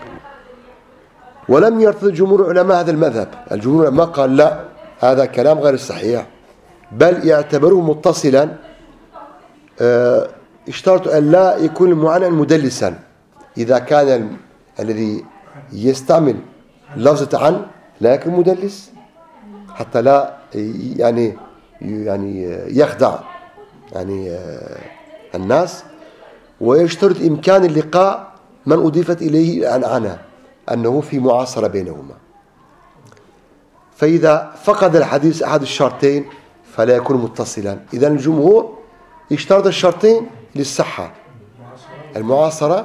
ولم يرتضي جمهور علماء هذا المذهب. الجمهور العلماء قال لا، هذا كلام غير صحيح، بل يعتبره متصلا. اه اشترطوا أن لا يكون المعنعن مدلسا. إذا كان الذي يستعمل لفظة عن لا يكون مدلس حتى لا يعني يعني يخدع يعني الناس. ويشترط إمكان اللقاء من أضيفت إليه العنعنة أنه في معاصرة بينهما. فإذا فقد الحديث أحد الشرطين فلا يكون متصلا. إذا الجمهور اشترط الشرطين للصحة: المعاصرة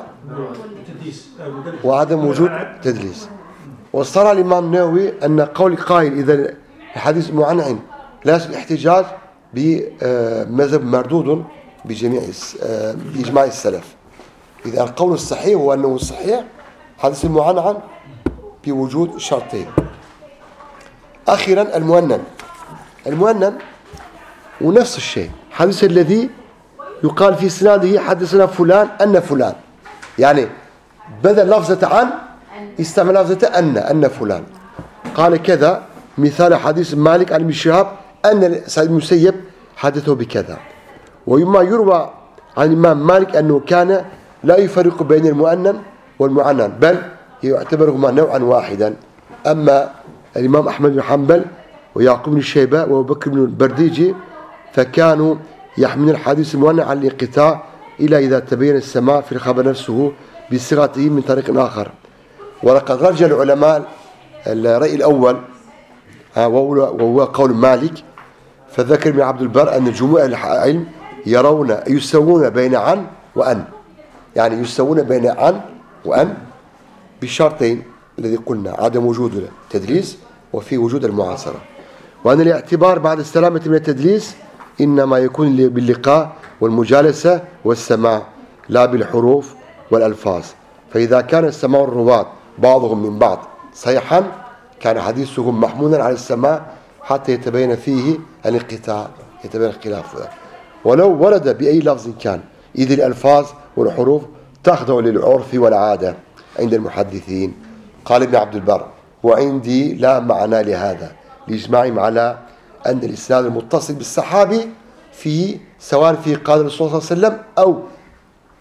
وعدم وجود تدليس. وصار الإمام النووي أن قول قائل إذا الحديث معنعن لا يصح الاحتجاج بمذهب مردود بجميع بإجماع السلف. إذا القول الصحيح هو أنه صحيح حديث المعنعن بوجود شرطين. أخيرا المؤنن. المؤنن ونفس الشيء، حديث الذي يقال في سناده حدثنا فلان أن فلان، يعني بدل لفظة عن استعمل لفظة أن أن فلان قال كذا. مثال حديث مالك عن ابن شهاب أن سعيد المسيب حدثه بكذا. ويما يروى عن الإمام مالك أنه كان لا يفرق بين المؤنن والمعنن بل يعتبرهما نوعا واحدا. أما الإمام أحمد بن حنبل ويعقوب بن الشيبة وأبو بكر بن البرديجي فكانوا يحملون الحديث المؤنن على الانقطاع إلى إذا تبين السماع في الخبر نفسه بصيغته من طريق آخر. ولقد رجع العلماء الرأي الأول وهو قول مالك، فذكر ابن عبد البر أن جموع العلم يرون يسوون بين عن وأن، يعني يسوون بين عن وأن بشرطين الذي قلنا: عدم وجود التدليس وفي وجود المعاصرة. وأن الاعتبار بعد السلامة من التدليس إنما يكون باللقاء والمجالسة والسماع لا بالحروف والألفاظ. فإذا كان السماع الرواة بعضهم من بعض صحيحا كان حديثهم محمولا على السماع حتى يتبين فيه الانقطاع، يتبين الخلاف ولو ورد بأي لفظ كان، إذ الألفاظ والحروف تخضع للعرف والعادة عند المحدثين. قال ابن عبد البر: وعندي لا معنى لهذا لإجماعهم على أن الإسناد المتصل بالصحابي فيه سواء فيه قال الرسول صلى الله عليه وسلم أو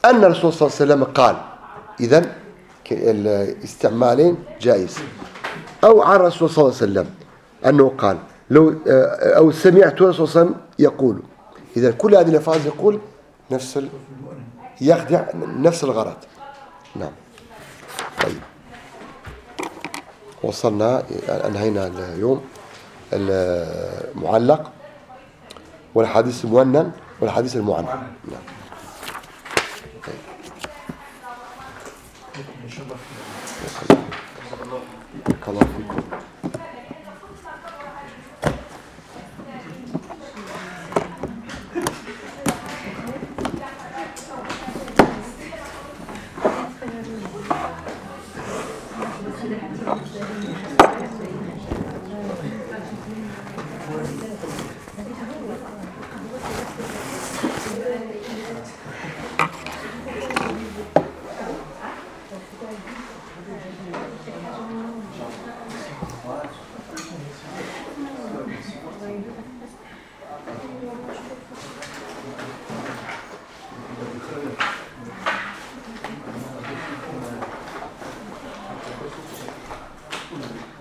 أن الرسول صلى الله عليه وسلم قال، إذن الاستعمالين جائز. أو عن الرسول صلى الله عليه وسلم أنه قال، لو أو سمعت الرسول صلى الله عليه وسلم يقول. إذا كل هذه الألفاظ يقول نفس ال... يخدع نفس الغرض. نعم. طيب، وصلنا، أنهينا اليوم المعلق والحديث المؤنن والحديث المعنى. نعم. طيب. بارك الله فيكم. Thank you.